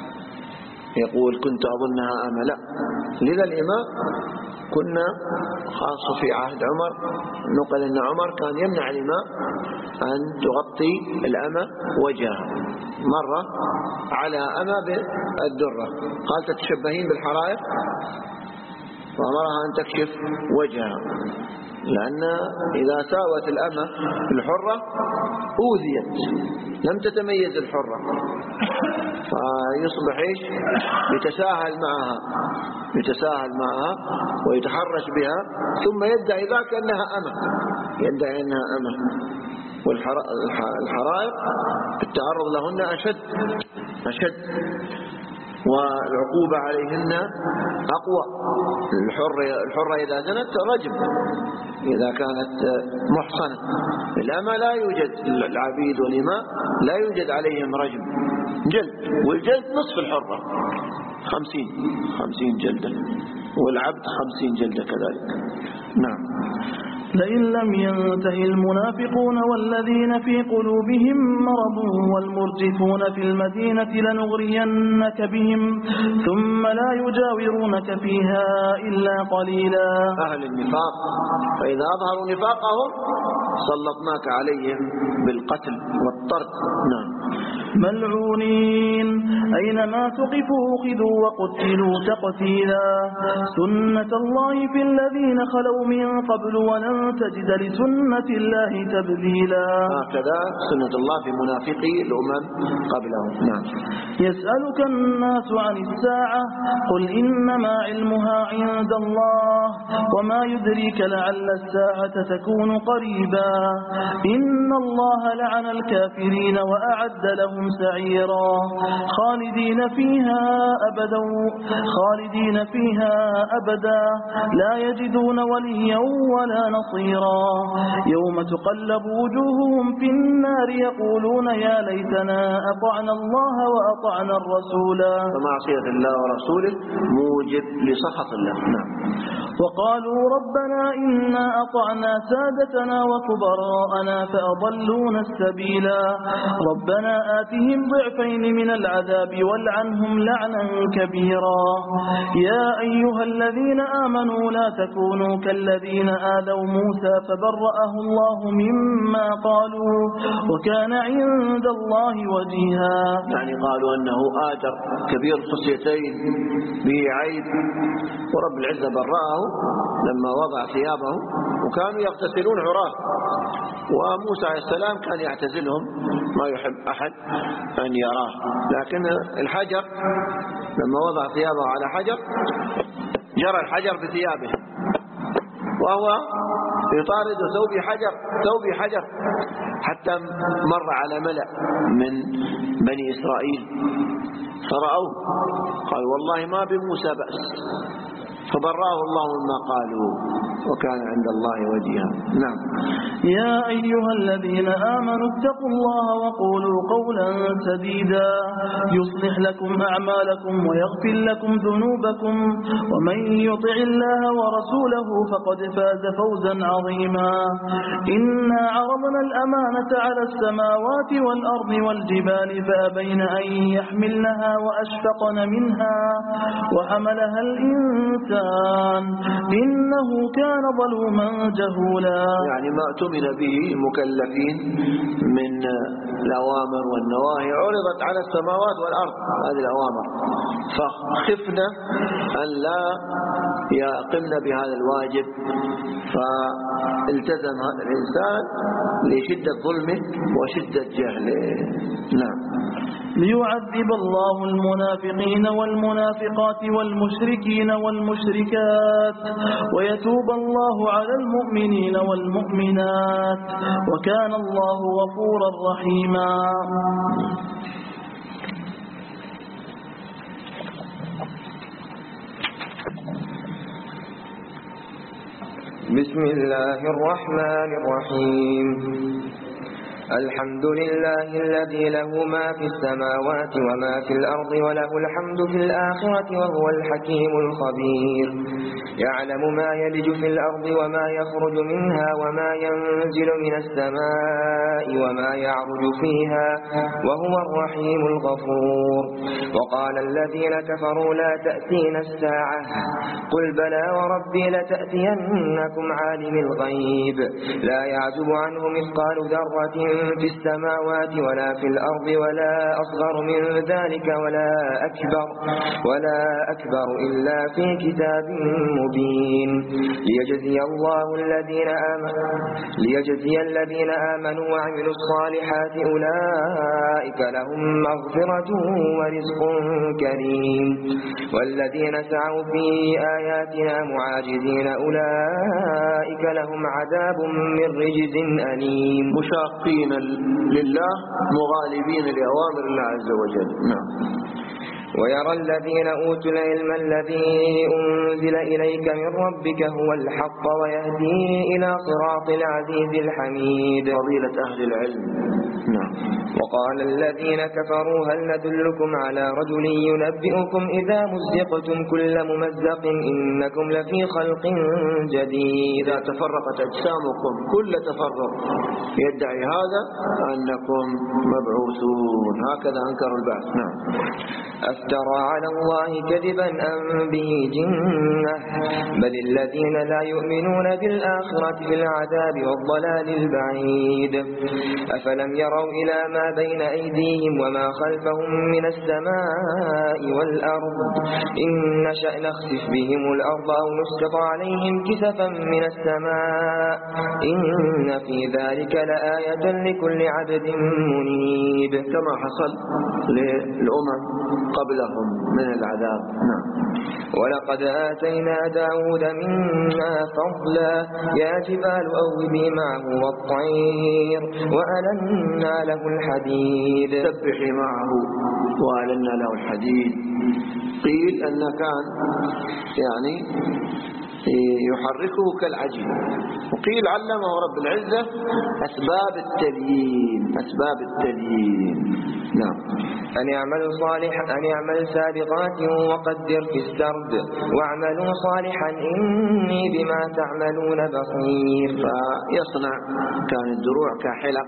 يقول كنت أظنها أملا. لذا الإمام كنا خاصة في عهد عمر نقل أن عمر كان يمنع الإمام أن تغطي الأمة وجهها. مرة على أمة بالدرة قال تتشبهين بالحرائر، فأمرها أن تكشف وجهها، لأن إذا ساوت الأمة الحرة أوذيت، لم تتميز الحرة، فيصبح إيش يتساهل معها يتساهل معها ويتحرش بها، ثم يدعي ذاك أنها أمة يدعي أنها أمة. والحرائر التعرض لهن أشد أشد والعقوبة عليهن أقوى. الحرة الحرة إذا زنت رجم إذا كانت محصنة. الأمة لا يوجد، العبيد والإماء لا يوجد عليهم رجم، جلد، والجلد نصف الحرة خمسين خمسين جلدة، والعبد خمسين جلدة كذلك. نعم. لئن لم ينته المنافقون والذين في قلوبهم مرض والمرجفون في المدينة لنغرينك بهم ثم لا يجاورونك فيها إلا قليلا. أهل النفاق فإذا أظهروا نفاقهم سلطناك عليهم بالقتل والطرد. نعم. ملعونين أينما ثقفوا أخذوا وقتلوا تقتيلا. سنة الله في الذين خلوا من قبل ولن تجد لسنة الله تبديلا. هكذا سنة الله في منافقي الأمم قبلهم. نعم. يسألك الناس عن الساعة قل إنما علمها عند الله وما يدريك لعل الساعة تكون قريبا. إن الله لعن الكافرين وأعد لهم سعيرا خالدين فيها أبدا خالدين فيها أبدا لا يجدون وليا ولا نصيرا. يوم تقلب وجوههم في النار يقولون يا ليتنا أطعنا الله وأطعنا الرسولا. فمعصية الله ورسوله موجب لسخط الله. نعم. وقالوا ربنا إنا أطعنا سادتنا وكبراءنا فأضلونا السبيلا. ربنا آتهم ضعفين من العذاب والعنهم لعنا كبيرا. يا أيها الذين آمنوا لا تكونوا كالذين آذوا موسى فبرأه الله مما قالوا وكان عند الله وجيها. يعني قالوا أنه آجر كبير خصيتين به عيب، ورب العزة برأه لما وضع ثيابه وكانوا يغتسلون عراه، وموسى عليه السلام كان يعتزلهم ما يحب أحد أن يراه. لكن الحجر لما وضع ثيابه على حجر جرى الحجر بثيابه وهو يطارد ثوب حجر ثوب حجر حتى مر على ملأ من بني إسرائيل فرأوه قالوا والله ما بموسى بأس فبرأه الله مما قالوا وكان عند الله وجيها. نعم. يا أيها الذين آمنوا اتقوا الله وقولوا قولا سديدا يصلح لكم أعمالكم ويغفر لكم ذنوبكم ومن يطع الله ورسوله فقد فاز فوزا عظيما. إنا عرضنا الأمانة على السماوات والأرض والجبال فأبين أن يحملنها وأشفقن منها وحملها الإنسان إنه كان ظلوما جهولا. يعني ما اؤتمن به المكلفين من الأوامر والنواهي عرضت على السماوات والأرض هذه الأوامر، فخفنا أن لا يقمن بهذا الواجب فالتزم هذا الإنسان لشدة ظلمه وشدة جهله. نعم. ليعذب الله المنافقين والمنافقات والمشركين والمشركات ويتوب الله على المؤمنين والمؤمنات وكان الله غفورا رحيما. بسم الله الرحمن الرحيم. الحمد لله الذي له ما في السماوات وما في الأرض وله الحمد في الآخرة وهو الحكيم الخبير. يعلم ما يلج في الأرض وما يخرج منها وما ينزل من السماء وما يعرج فيها وهو الرحيم الغفور. وقال الذين كفروا لا تأتينا الساعة قل بلى وربي لتأتينكم عالم الغيب لا يعزب عنه مثقال ذرة في السماوات ولا في الأرض ولا أصغر من ذلك ولا أكبر ولا أكبر إلا في كتاب مبين. ليجزي الله الذين آمنوا ليجزي الذين آمنوا وعملوا الصالحات أولئك لهم مغفرة ورزق كريم. والذين سعوا في آياتنا معاجزين أولئك لهم عذاب من رجز أليم. مشاقين لله مغالبين لأوامر الله عز وجل. نعم. ويرى الذين أوتوا العلم الذي أنزل إليك من ربك هو الحق ويهدي إلى صراط العزيز الحميد. فضيلة أهل العلم. نعم. وقال الذين كفروا هل ندلكم على رجل ينبئكم إذا مزقتم كل ممزق إنكم لفي خلق جديد. إذا تفرقت أجسامكم كل تفرق يدعي هذا أنكم مبعوثون. هكذا أنكروا البعث. نعم. أفترى على الله كذبا أم به جنة بل الذين لا يؤمنون بالآخرة في العذاب والضلال البعيد. أفلم يروا إلى ما بين أيديهم وما خلفهم من السماء والأرض إن نشأ نخسف بهم الأرض أو نسقط عليهم كسفا من السماء إن في ذلك لآية لكل عبد منيب. كما حصل للأمم قبلهم من العذاب. نعم. ولقد آتينا داود منا فضلا يا جبال أوبي معه والطير وألنا له الحديد. سبحي معه وألنا له الحديد. قيل أن كان يعني يحركه كالعجين، وقيل علمه رب العزة أسباب التليين أسباب التليين. نعم. أن يعملوا صالحا أن يعمل سابقات وقدر في السرد واعملوا صالحا إني بما تعملون بصير. فيصنع كان الدروع كحلق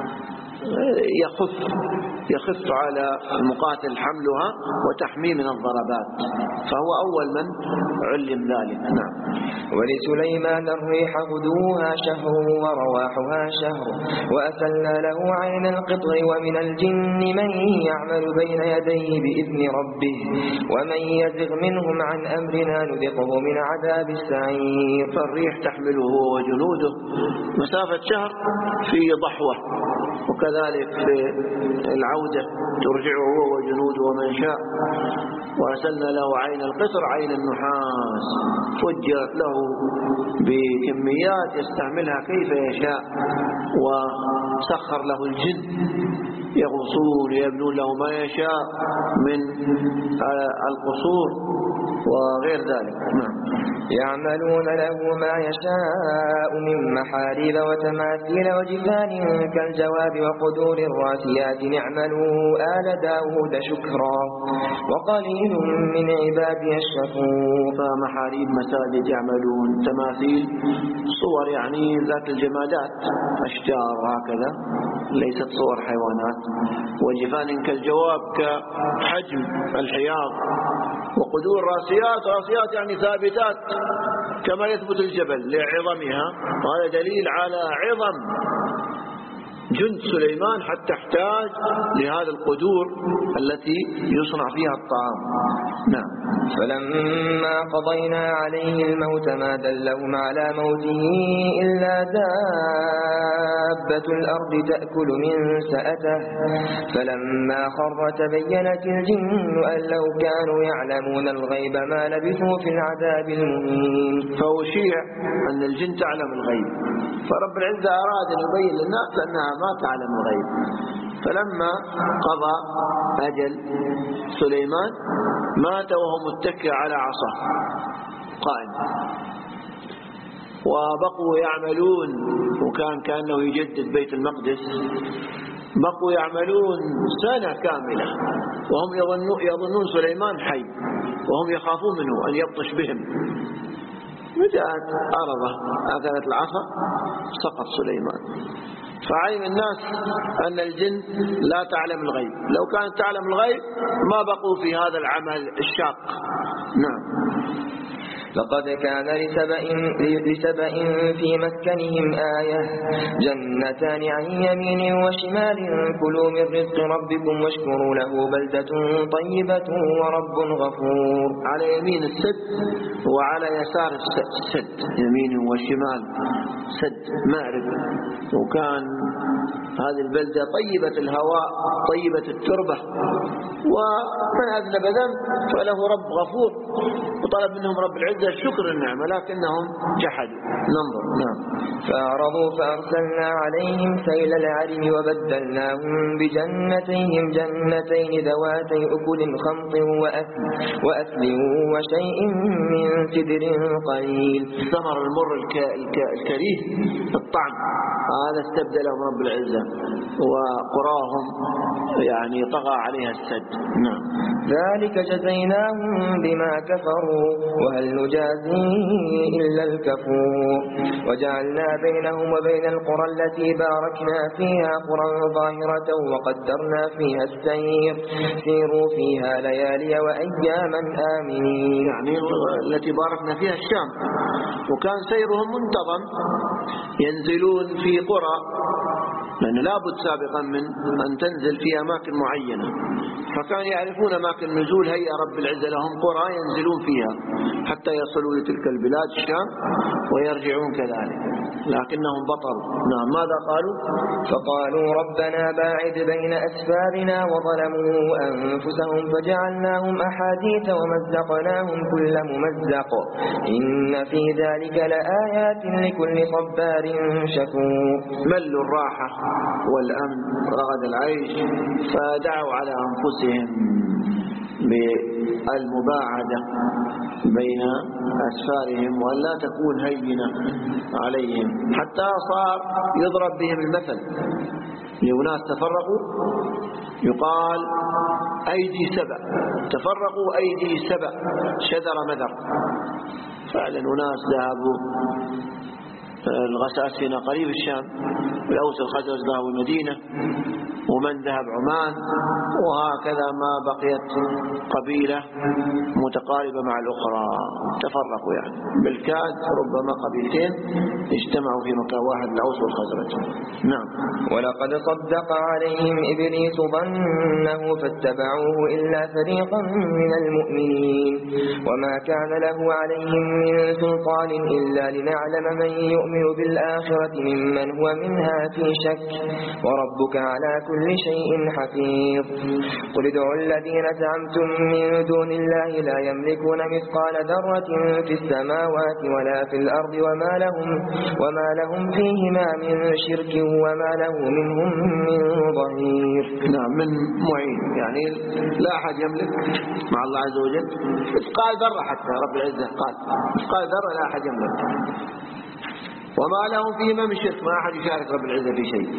يخف يخف على المقاتل حملها وتحميه من الضربات، فهو أول من علم ذلك. نعم. ولسليمان الريح غدوها شهر ورواحها شهر وأسلنا له عين القطر ومن الجن من يعمل بين يديه بإذن ربه ومن يزغ منهم عن أمرنا نذقه من عذاب السعير. فالريح تحمله هو وجنوده مسافة شهر في ضحوة، وكذلك في العودة ترجعه هو وجنوده ومن شاء. وأرسلنا له عين القطر عين النحاس فجرت له بكميات يستعملها كيف يشاء، وسخر له الجن يغوصون يبنون له ما يشاء من القصور وغير ذلك. نعم. يعملون له ما يشاء من محاريب وتماثيل وجفان كالجواب وقدور الراسيات اعملوا آل داود شكرا وقليل من عبادي الشكور. فمحاريب مساجد يعملون، تماثيل صور يعني ذات الجمادات أشجار وهكذا ليست صور حيوانات، وجفان كالجواب كحجم الحياض، وقدور راسيات راسيات يعني ثابتات كما يثبت الجبل لعظمها، وهذا دليل على عظم جند سليمان حتى احتاج لهذا القدور التي يصنع فيها الطعام. نعم. فلما قضينا عليه الموت ما دلهم على موته إلا دابة الأرض تأكل من سأته فلما خر تبينت الجن أن لو كانوا يعلمون الغيب ما لبثوا في العذاب المهين. فأشيع أن الجن تعلم الغيب، فرب العزة أراد أن يبين للناس أنها ما تعلم الغيب. فلما قضى أجل سليمان مات وهو متكئ على عصا قائم، وبقوا يعملون، وكان كأنه يجدد بيت المقدس، بقوا يعملون سنة كاملة وهم يظنون, يظنون سليمان حي، وهم يخافون منه أن يبطش بهم. جاءت أرضه أخذت العصا سقط سليمان، فعلم الناس أن الجن لا تعلم الغيب، لو كانت تعلم الغيب ما بقوا في هذا العمل الشاق. نعم. لقد كان لسبأ, لسبأ في مسكنهم آية جنتان عن يمين وشمال كلوا من رزق ربكم واشكروا له بلدة طيبة ورب غفور. على يمين السد وعلى يسار السد، يمين وشمال سد مأرب، وكان هذه البلدة طيبة الهواء طيبة التربة، ومن أذنب ذنب فله رب غفور، وطلب منهم رب العزة العزة شكر النعمة لكنهم جحدوا. ننظر. نعم. فأعرضوا فأرسلنا عليهم سيل العرم وبدلناهم بجنتيهم جنتين ذواتي أكل خمط وأثل, وأثل وشيء من سدر قليل. ثمر المر الك... الك... الكريه الطعم هذا استبدلهم رب العزة وقراهم يعني طغى عليها السد. نعم. ذلك جزيناهم بما كفروا وهل نجازي إلا الكفور. وجعلنا بينهم وبين القرى التي باركنا فيها قرى ظاهرة وقدرنا فيها السير سيروا فيها ليالي وأياما آمنين. يعني التي باركنا فيها الشام، وكان سيرهم منتظم، ينزلون في قرى، لأن لابد سابقا من أن تنزل في أماكن معينة، فكان يعرفون أماكن نزول هيئة رب العزة لهم قرى ينزلون فيها حتى يصلوا لتلك البلاد الشام ويرجعون كذلك، لكنهم بطلوا. نعم. ماذا قالوا؟ فقالوا ربنا باعد بين أسفارنا وظلموا أنفسهم فجعلناهم أحاديث ومزقناهم كل ممزق إن في ذلك لآيات لكل صبار شكور. ملوا الراحة والأمن رغد العيش فدعوا على أنفسهم بالمباعدة بين أسفارهم وأن لا تكون هينة عليهم، حتى صار يضرب بهم المثل لأناس تفرقوا يقال أيدي سبع، تفرقوا أيدي سبع شذر مذر. فعلا أناس ذهبوا الغساسنة قريب الشام، الأوس الخزرج ذهبوا المدينة، ومن ذهب عمان، وهكذا ما بقيت قبيلة متقاربة مع الأخرى، تفرقوا يعني بالكاد ربما قبيلتين اجتمعوا في مكان واحد الأوس والخزرج. نعم. ولقد صدق عليهم إبليس ظنه فاتبعوه إلا فريقا من المؤمنين وما كان له عليهم من سلطان إلا لنعلم من يؤمن بالآخرة ممن هو منها في شك وربك على كل شيء حفيظ. قل ادعوا الذين زعمتم من دون الله لا يملكون مثقال ذرة في السماوات ولا في الأرض وما لهم, وما لهم فيهما من شرك وما له منهم من ظهير. نعم، من معين، يعني لا أحد يملك مع الله عز وجل مثقال ذرة، حتى رب العزة قال مثقال ذرة لا أحد يملك، وما له فيهما من شرك، ما أحد يشارك رب العزة في شيء،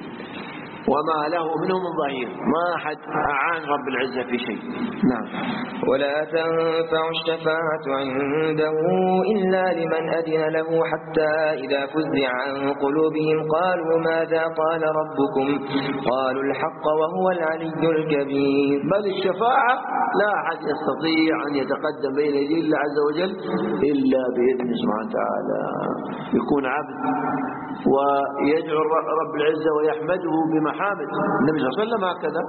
وما له منهم من ظهير، ما أحد أعان رب العزة في شيء. نعم. ولا تنفع الشفاعة عنده إلا لمن أذن له حتى إذا فزع عن قلوبهم قالوا ماذا قال ربكم قالوا الحق وهو العلي الكبير. بل الشفاعة لا أحد يستطيع أن يتقدم بين يدي الله عز وجل إلا بإذن سبحانه وتعالى، يكون عبد ويدعو رب العزة ويحمده بمحامد. النبي صلى الله عليه وسلم هكذا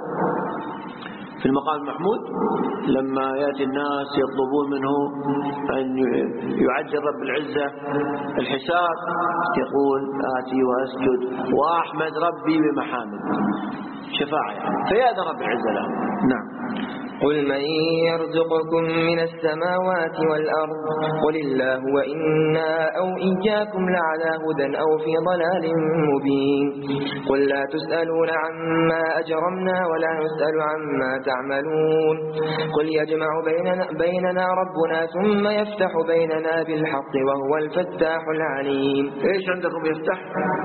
في المقام المحمود لما يأتي الناس يطلبون منه أن يعجل رب العزة الحساب يقول آتي وأسجد وأحمد ربي بمحامد، شفاعة يعني، فيأذن رب العزة له. نعم. قل من يرزقكم من السماوات والأرض قل الله وإنا أو إياكم لعلى هدى أو في ضلال مبين. قل لا تسألون عما أجرمنا ولا نسأل عما تعملون قل يجمع بيننا, بيننا ربنا ثم يفتح بيننا بالحق وهو الفتاح العليم. إيش عندكم يفتح؟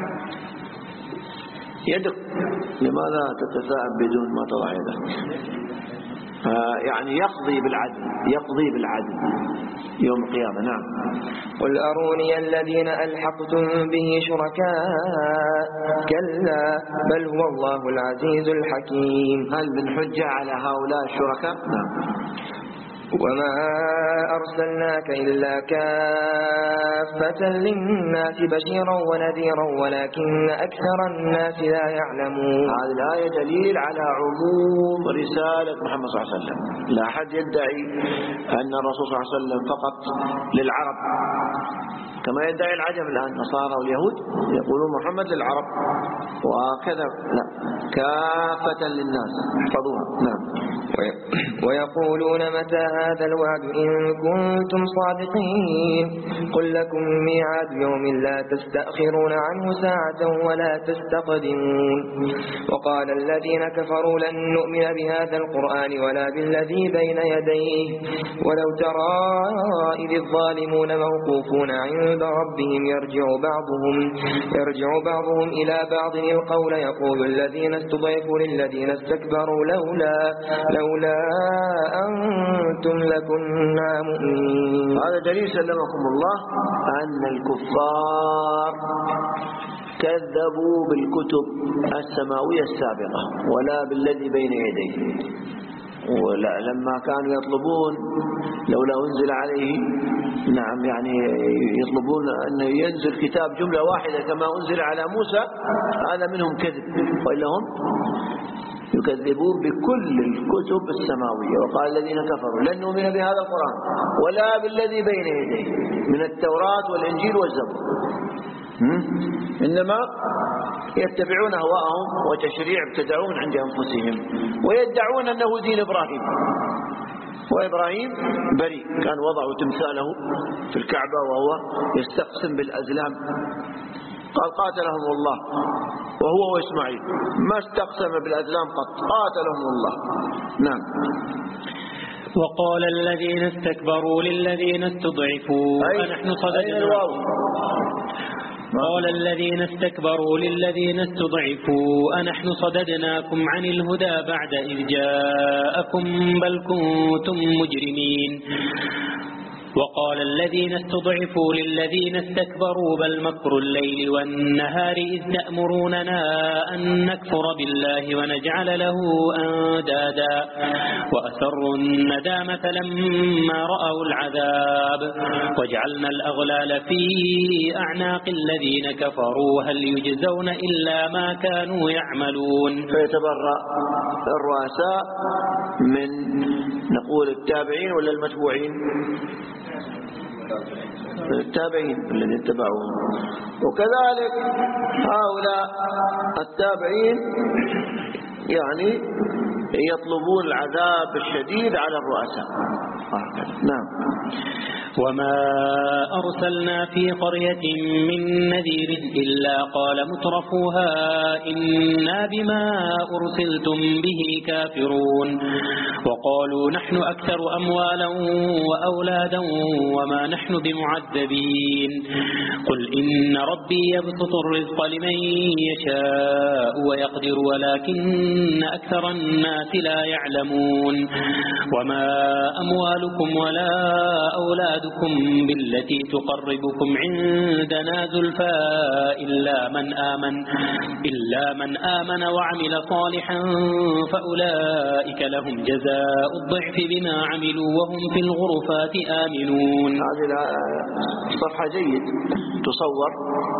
يدك، لماذا تتثاءب بدون ما تضع يدك؟ يعني يقضي بالعدل، يقضي بالعدل يوم القيامة. نعم. قل أروني الذين ألحقتم به شركاء كلا بل هو الله العزيز الحكيم. هل من حجة على هؤلاء الشركاء؟ نعم. وما أرسلناك إلا كافة للناس بشيرا ونذيرا ولكن أكثر الناس لا يعلمون. هذه الآية دليل على عموم رسالة محمد صلى الله عليه وسلم، لا أحد يدعي أن الرسول صلى الله عليه وسلم فقط للعرب كما يدعي العجم الآن، النصارى واليهود يقولون محمد للعرب وهكذا، لا، كافة للناس، احفظوها. نعم. ويقولون متى هذا الوعد إن كنتم صادقين قل لكم ميعاد يوم لا تستأخرون عنه ساعة ولا تستقدمون وقال الذين كفروا لن نؤمن بهذا القرآن ولا بالذي بين يديه ولو ترى إذ الظالمون موقوفون عند ربهم يرجع بعضهم يرجع بعضهم إلى بعض القول يقول الذين استضعفوا للذين استكبروا لولا لولا أنتم لكنا مؤمنين. هذا دليل سلمكم الله أن الكفار كذبوا بالكتب السماوية السابقة ولا بالذي بين يديه. ولا لما كانوا يطلبون لولا أنزل عليه نعم يعني يطلبون أن ينزل كتاب جملة واحدة كما أنزل على موسى، هذا منهم كذب، وإلا هم يكذبون بكل الكتب السماوية. وقال الذين كفروا لن نؤمن بهذا القرآن ولا بالذي بين يديه من التوراة والإنجيل والزبور، إنما يتبعون هواءهم وتشريع ابتدعون عند أنفسهم ويدعون أنه دين إبراهيم، وإبراهيم بريء، كان وضعوا تمثاله في الكعبة وهو يستقسم بالأزلام، قال قاتلهم الله وهو وإسماعيل ما استقسم بالأزلام قط، قاتلهم الله. نعم. وقال الذين استكبروا للذين استضعفوا أنحن صددناكم قال الذين استكبروا للذين استضعفوا أنحن صددناكم عن الهدى بعد إذ جاءكم بل كنتم مجرمين. وقال الذين استضعفوا للذين استكبروا بل مكر الليل والنهار إذ تأمروننا أن نكفر بالله ونجعل له أندادا وأسروا الندامة لما رأوا العذاب وجعلنا الأغلال في أعناق الذين كفروا هل يجزون إلا ما كانوا يعملون. فيتبرأ الرؤساء من نقول التابعين ولا المتبوعين؟ التابعين الذين اتبعوهم. وكذلك هؤلاء التابعين يعني يطلبون العذاب الشديد على الرؤساء. نعم. وما أرسلنا في قرية من نذير إلا قال مترفوها إنا بما أرسلتم به كافرون وقالوا نحن أكثر أموالا وأولادا وما نحن بمعذبين قل إن ربي يبسط الرزق لمن يشاء ويقدر ولكن أكثر الناس لا يعلمون وما أموالكم ولا أولادكم بالتي تقربكم عندنا زلفى إلا من آمن إلا من آمن وعمل صالحا فأولئك لهم جزاء الضعف بما عملوا وهم في الغرفات آمنون. هذه صفحة جيد تصور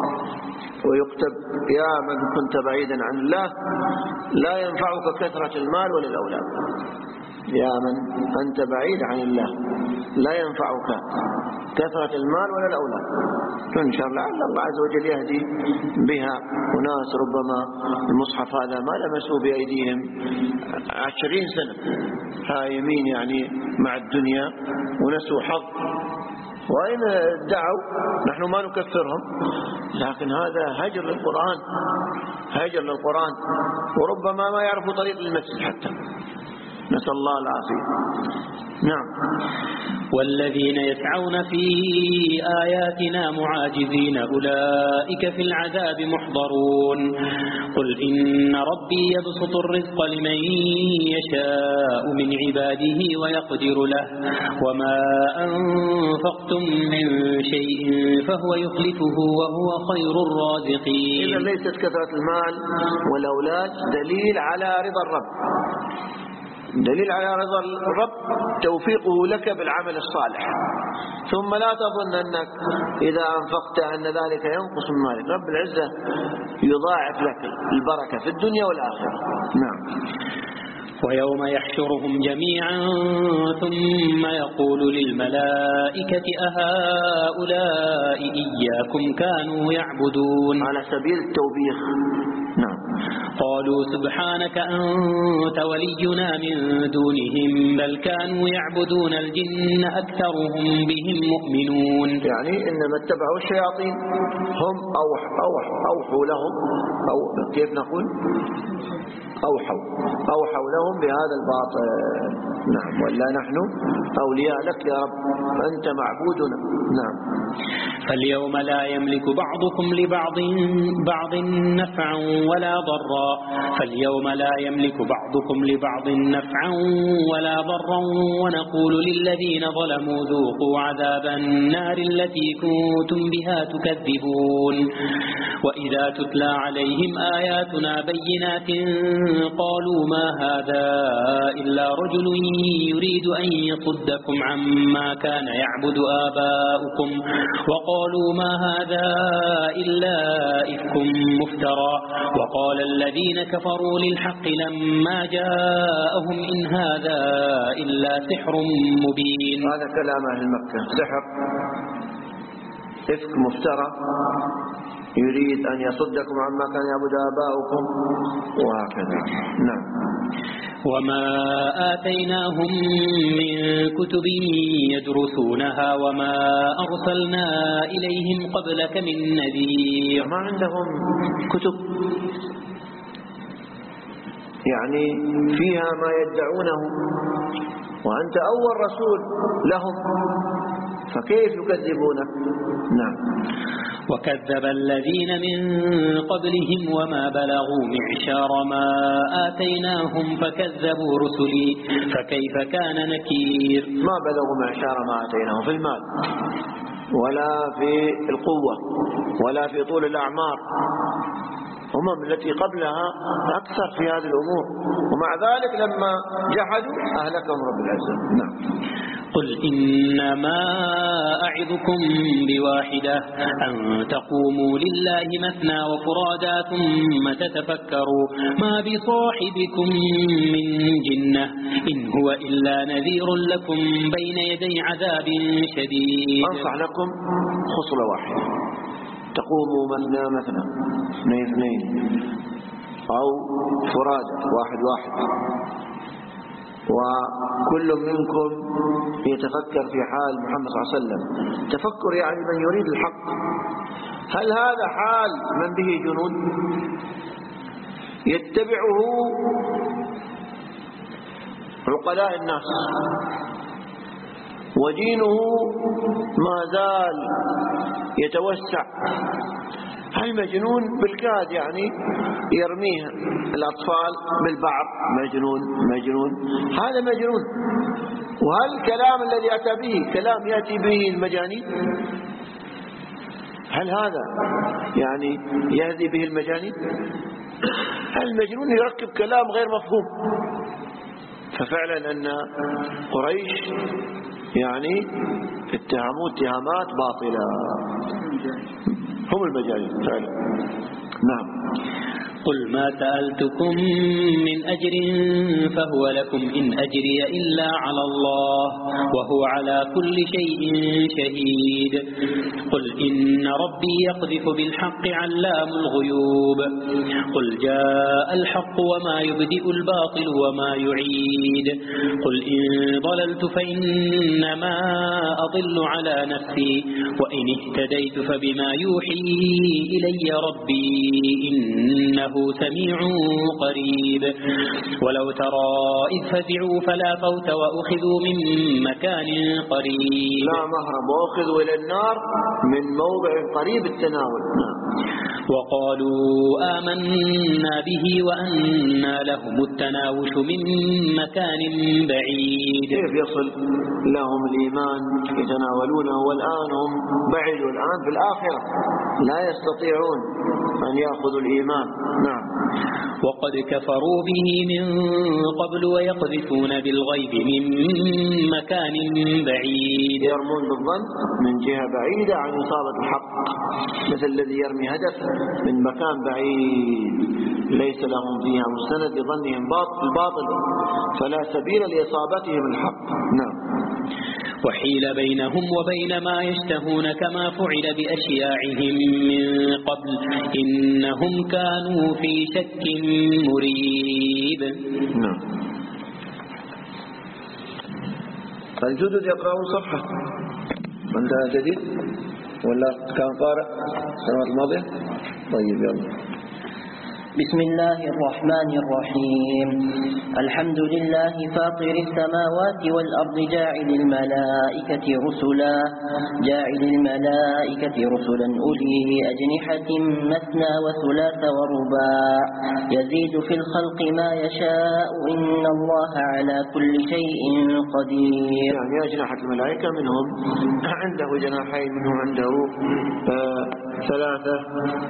ويكتب يا من كنت بعيدا عن الله لا ينفعك كثرة المال ولا الأولاد. يا من أنت بعيد عن الله لا ينفعك كثرة المال ولا الأولاد. تنشر لعل الله عز وجل يهدي بها وناس ربما المصحف هذا ما لمسوا بأيديهم عشرين سنة هايمين يعني مع الدنيا ونسوا حظ، وإن ادعوا نحن ما نكفرهم، لكن هذا هجر للقرآن هجر للقرآن وربما ما يعرفوا طريق المسجد حتى، نسأل الله العافية. نعم. والذين يسعون في آياتنا معاجزين أولئك في العذاب محضرون قل إن ربي يبسط الرزق لمن يشاء من عباده ويقدر له وما أنفقتم من شيء فهو يخلفه وهو خير الرازقين. إذا ليست كثرة المال والأولاد دليل على رضا الرب، دليل على رضا الرب توفيقه لك بالعمل الصالح، ثم لا تظن أنك إذا أنفقت أن ذلك ينقص من مالك، رب العزة يضاعف لك البركة في الدنيا والآخرة. نعم. ويوم يحشرهم جميعا ثم يقول للملائكة أهؤلاء إياكم كانوا يعبدون على سبيل التوبيخ. نعم. قالوا سبحانك أنت ولينا من دونهم بل كانوا يعبدون الجن أكثرهم بهم مؤمنون. يعني إنما اتبعوا الشياطين، هم أوح أوح أوحوا لهم، أو كيف نقول أوحوا أوحوا لهم بهذا الباطل. نعم، ولا نحن أولياء لك يا رب، أنت معبودنا. نعم. فاليوم لا يملك بعضكم لبعض بعض نفعا ولا ضرا فاليوم لا يملك بعضكم لبعض نفعا ولا ضرا ونقول للذين ظلموا ذوقوا عذاب النار التي كنتم بها تكذبون. وإذا تتلى عليهم آياتنا بينات قالوا ما هذا إلا رجل يريد أن يصدكم عما كان يعبد آباؤكم وقالوا ما هذا إلا إفك مفترى وقال الذين كفروا للحق لما جاءهم إن هذا إلا سحر مبين. هذا كلام أهل مكة، سحر، إفك مفترى، يريد أن يصدكم عما كان يعبد آباؤكم وهكذا. نعم. وما آتيناهم من كتب يدرسونها وما أرسلنا إليهم قبلك من نذير. ما عندهم كتب يعني فيها ما يدعونه، وأنت أول رسول لهم، فكيف يكذبونك؟ نعم. وكذب الذين من قبلهم وما بلغوا معشار ما آتيناهم فكذبوا رسلي فكيف كان نكير. ما بلغوا معشار ما آتيناهم في المال ولا في القوة ولا في طول الأعمار. أمم التي قبلها أكثر في هذه الأمور، ومع ذلك لما جحدوا أهلكهم رب العزة. نعم. قل إنما أعظكم بواحدة أن تقوموا لله مثنى وفرادا ثم تتفكروا ما بصاحبكم من جنة إن هو إلا نذير لكم بين يدي عذاب شديد. أنصح لكم خصلة واحدة، تقوموا مثنى مثنى اثنين اثنين أو فرادا واحد واحد، وكل منكم يتفكر في حال محمد صلى الله عليه وسلم. تفكر يعني من يريد الحق. هل هذا حال من به جنود يتبعه عقلاء الناس ودينه ما زال يتوسع؟ هل مجنون بالكاد يعني يرميها الأطفال بالبعض؟ مجنون مجنون هذا مجنون. وهل الكلام الذي أتى به كلام يأتي به المجانين؟ هل هذا يعني يهدي به المجانين؟ المجنون يركب كلام غير مفهوم. ففعلا أن قريش يعني اتهموا اتهامات باطلة، هم المجانين فعلا. نعم. قل ما سألتكم من أجر فهو لكم إن أجري إلا على الله وهو على كل شيء شهيد. قل إن ربي يقذف بالحق علام الغيوب. قل جاء الحق وما يبدئ الباطل وما يعيد. قل إن ضللت فإنما أضل على نفسي وإن اهتديت فبما يوحي إلي ربي إنه سميع قريب. ولو ترى إذ فزعوا فلا فوت وأخذوا من مكان قريب. لا مهرب، وأخذوا إلى النار من موضع قريب التناول. وقالوا آمنا به وأنى لهم التناوش من مكان بعيد. كيف يصل لهم الإيمان يتناولونه والآن هم بعيدوا الآن في الآخرة لا يستطيعون أن يأخذوا الإيمان. نعم. وقد كفروا به من قبل ويقذفون بالغيب من مكان بعيد. يرمون بالظن من جهة بعيدة عن إصابة الحق، مثل الذي يرمي هدف من مكان بعيد ليس لهم فيها مستند لظنهم الباطل فلا سبيل لإصابتهم الحق. نعم. وحيل بينهم وبين ما يشتهون كما فعل بأشياعهم من قبل إنهم كانوا في شك مريب. نعم. الجدد يقرأون صفحة عندها جديد ولا كان قارئ السنوات الماضية؟ طيب يلا. بسم الله الرحمن الرحيم. الحمد لله فاطر السماوات والأرض جاعل الملائكة رسلا جاعل الملائكة رسلا أولي أجنحة مثنى وثلاث ورباع يزيد في الخلق ما يشاء إن الله على كل شيء قدير. يعني أجنحة الملائكة منهم عنده جناحين منهم عنده آه ثلاثة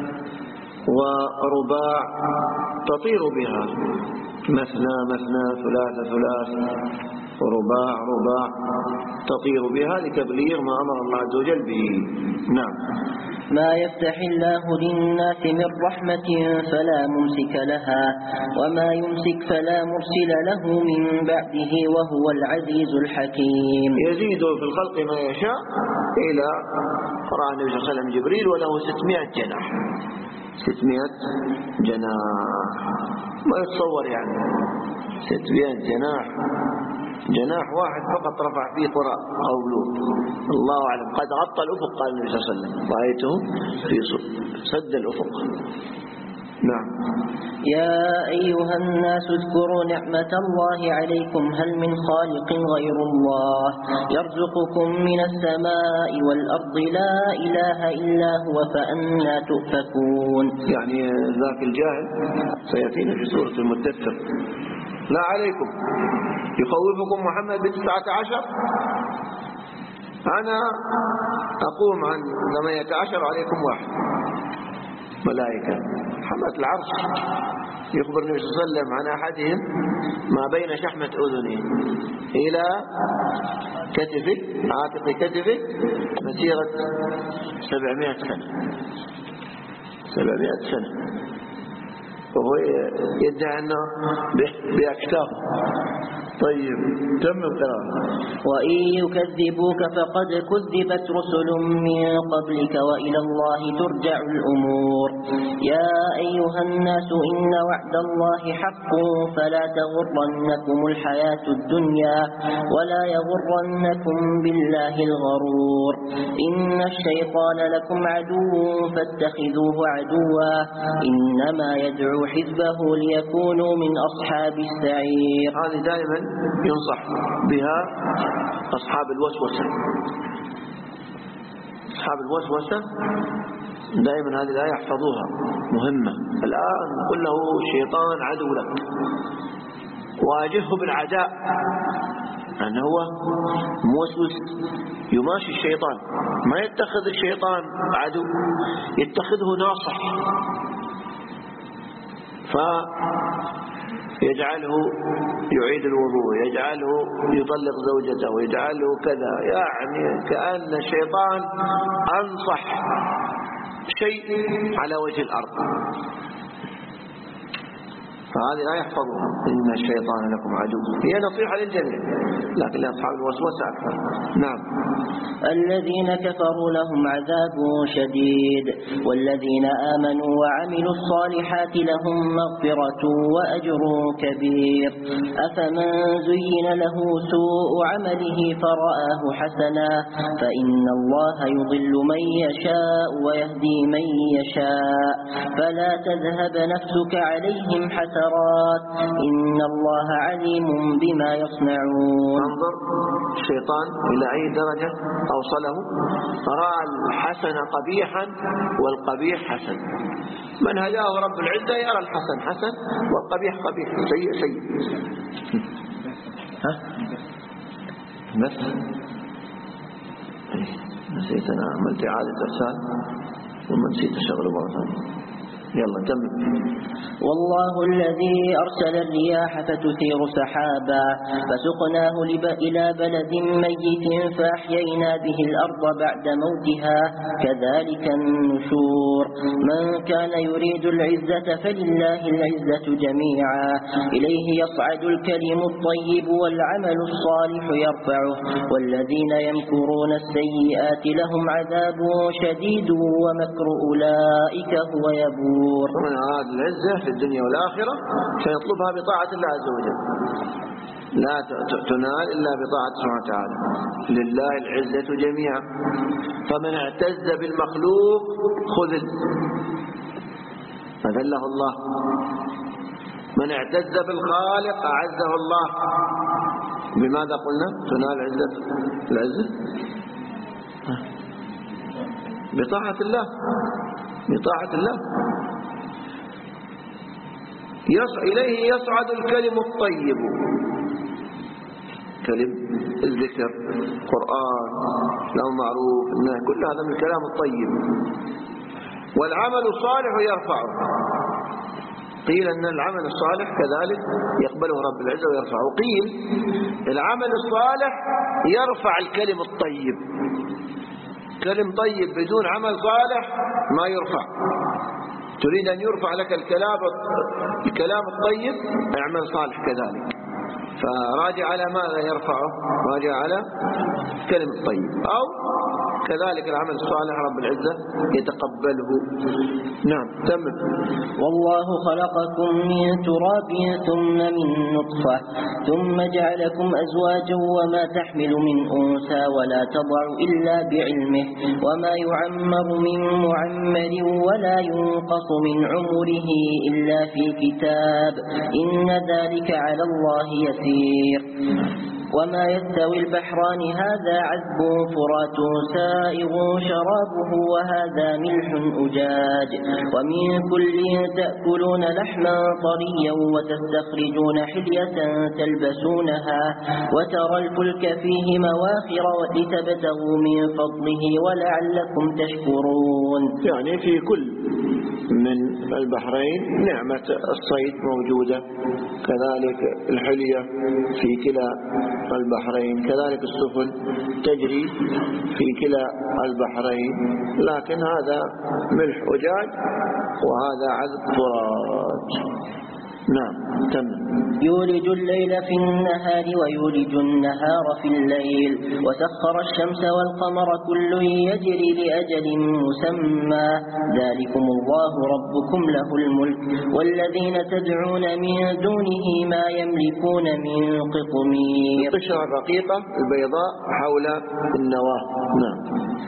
ورباع تطير بها مثنى مثنى ثلاث ثلاث ورباع رباع تطير بها لتبليغ ما أمر الله عز وجل به. نعم. ما يفتح الله للناس من رحمة فلا ممسك لها وما يمسك فلا مرسل له من بعده وهو العزيز الحكيم. يزيد في الخلق ما يشاء إلى قرأ النبي صلى الله عليه وسلم جبريل وله ستمائة جناح ستمائة جناح ما يتصور يعني ستمائة جناح جناح واحد فقط رفع فيه قرى قوله الله أعلم قد غطى الأفق قال النبي صلى الله عليه وسلم رأيته في سد الأفق. نعم. يا أيها الناس اذكروا نعمة الله عليكم هل من خالق غير الله يرزقكم من السماء والأرض لا إله إلا هو فأنى تؤفكون. يعني ذاك الجاهل سيأتينا في سورة المدثر لا عليكم يخوفكم محمد بتسعة عشر أنا أقوم عن ثمانية عشر عليكم واحد ملائكة حملة العرش. يخبر النبي صلى الله عليه وسلم عن أحدهم ما بين شحمة أذنه إلى كتفه عاتق كتفه مسيرة سبعمائة سنة سبعمائة سنة وهو يدعي أنه بأكتاف. طيب تم القراءة. وإن يكذبوك فقد كذبت رسل من قبلك وإلى الله ترجع الأمور. يا أيها الناس إن وعد الله حق فلا تغرنكم الحياة الدنيا ولا يغرنكم بالله الغرور. إن الشيطان لكم عدو فاتخذوه عدوا إنما يدعو حزبه ليكونوا من أصحاب السعير. هذه دائما ينصح بها أصحاب الوسوسة. أصحاب الوسوسة دائما هذه الآية يحفظوها مهمة. الآن قل له الشيطان عدو لك واجهه بالعداء أنه هو موسوس يماشي الشيطان ما يتخذ الشيطان عدو يتخذه ناصح فيجعله يعيد الوضوء يجعله يطلق زوجته يجعله كذا يعني كأن الشيطان أنصح شيء على وجه الأرض. فهذه لا يحفظها إن الشيطان لكم عدو هي نصيحة للجميع لكن لأصحاب الوسوسة أكثر. نعم. الذين كفروا لهم عذاب شديد والذين آمنوا وعملوا الصالحات لهم مغفرة وأجر كبير. أفمن زين له سوء عمله فرآه حسنا فإن الله يضل من يشاء ويهدي من يشاء فلا تذهب نفسك عليهم حسرات إن الله عليم بما يصنعون. انظر الشيطان إلى أي درجة أوصله رأى الحسن قبيحا والقبيح حسن. من هداه رب العزة يرى الحسن حسن والقبيح قبيح سيء سيء. ها بس نسيت أنا عملت إعادة إرسال وما نسيت أشغل مرة ثانية. يلا كمل. والله الذي أرسل الرياح فتثير سحابا فسقناه إلى بلد ميت فأحيينا به الأرض بعد موتها كذلك النشور. من كان يريد العزة فلله العزة جميعا إليه يصعد الكلم الطيب والعمل الصالح يرفعه والذين يمكرون السيئات لهم عذاب شديد ومكر أولئك هو يبور. ومن أراد العزة في الدنيا والآخرة فيطلبها بطاعة الله عز وجل، لا تنال إلا بطاعة سبحانه وتعالى. لله العزة جميعا، فمن اعتز بالمخلوق خذل فذله الله، من اعتز بالخالق أعزه الله. بماذا قلنا تنال العزة؟ العزة بطاعة الله، بطاعة الله. إليه يصعد الكلم الطيب، كلم الذكر، قرآن، لو معروف، كل هذا من الكلام الطيب. والعمل الصالح يرفعه. قيل أن العمل الصالح كذلك يقبله رب العزة ويرفعه، قيل العمل الصالح يرفع الكلم الطيب. كلم طيب بدون عمل صالح ما يرفع. تريد أن يرفع لك الكلام الكلام الطيب اعمل صالح كذلك. فراجع على ماذا يرفعه؟ راجع على الكلم الطيب، أو كذلك العمل الصالح رب العزة يتقبله. نعم تمام. والله خلقكم من تراب ثم من نطفة ثم جعلكم أزواجا وما تحمل من أنثى ولا تضع إلا بعلمه وما يعمر من معمر ولا ينقص من عمره إلا في كتاب إن ذلك على الله يسير. وما يستوي البحران هذا عذب فرات سائغ شرابه وهذا ملح أجاج ومن كل تأكلون لحما طريا وتستخرجون حلية تلبسونها وترى الفلك فيه مواخر ولتبتغوا من فضله ولعلكم تشكرون. يعني في كل من البحرين نعمة الصيد موجودة، كذلك الحلية في كلا البحرين، كذلك السفن تجري في كلا البحرين، لكن هذا ملح أجاج وهذا عذب فرات. نعم تم. يولج الليل في النهار ويولج النهار في الليل وسخر الشمس والقمر كل يجري لأجل مسمى ذلكم الله ربكم له الملك والذين تدعون من دونه ما يملكون من قطمير. القشرة الرقيقة البيضاء حول النواة. نعم.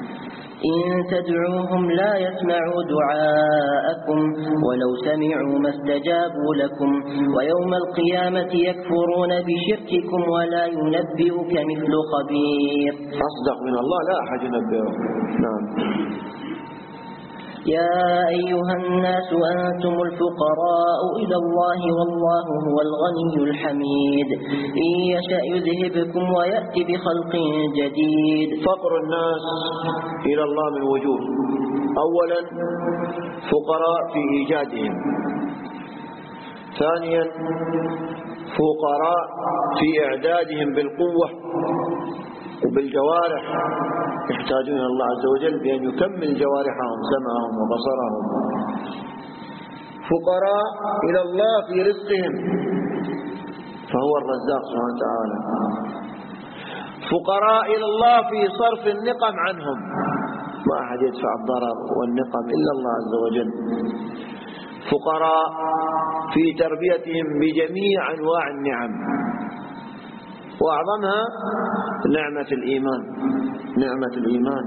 إن تدعوهم لا يسمعوا دعاءكم ولو سمعوا ما استجابوا لكم ويوم القيامة يكفرون بشرككم ولا ينبئك مثل خبير. أصدق من الله لا أحد ينبئه. نعم. يا أيها الناس أنتم الفقراء إلى الله والله هو الغني الحميد إن يشأ يذهبكم ويأتي بخلق جديد. فقر الناس إلى الله من وجوه: أولا فقراء في إيجادهم، ثانيا فقراء في إعدادهم بالقوة وبالجوارح، يحتاجون إلى الله عز وجل بأن يكمل جوارحهم سمعهم وبصرهم. فقراء إلى الله في رزقهم فهو الرزاق سبحانه وتعالى. فقراء إلى الله في صرف النقم عنهم، ما أحد يدفع الضرر والنقم إلا الله عز وجل. فقراء في تربيتهم بجميع أنواع النعم، وأعظمها نعمة الإيمان، نعمة الإيمان.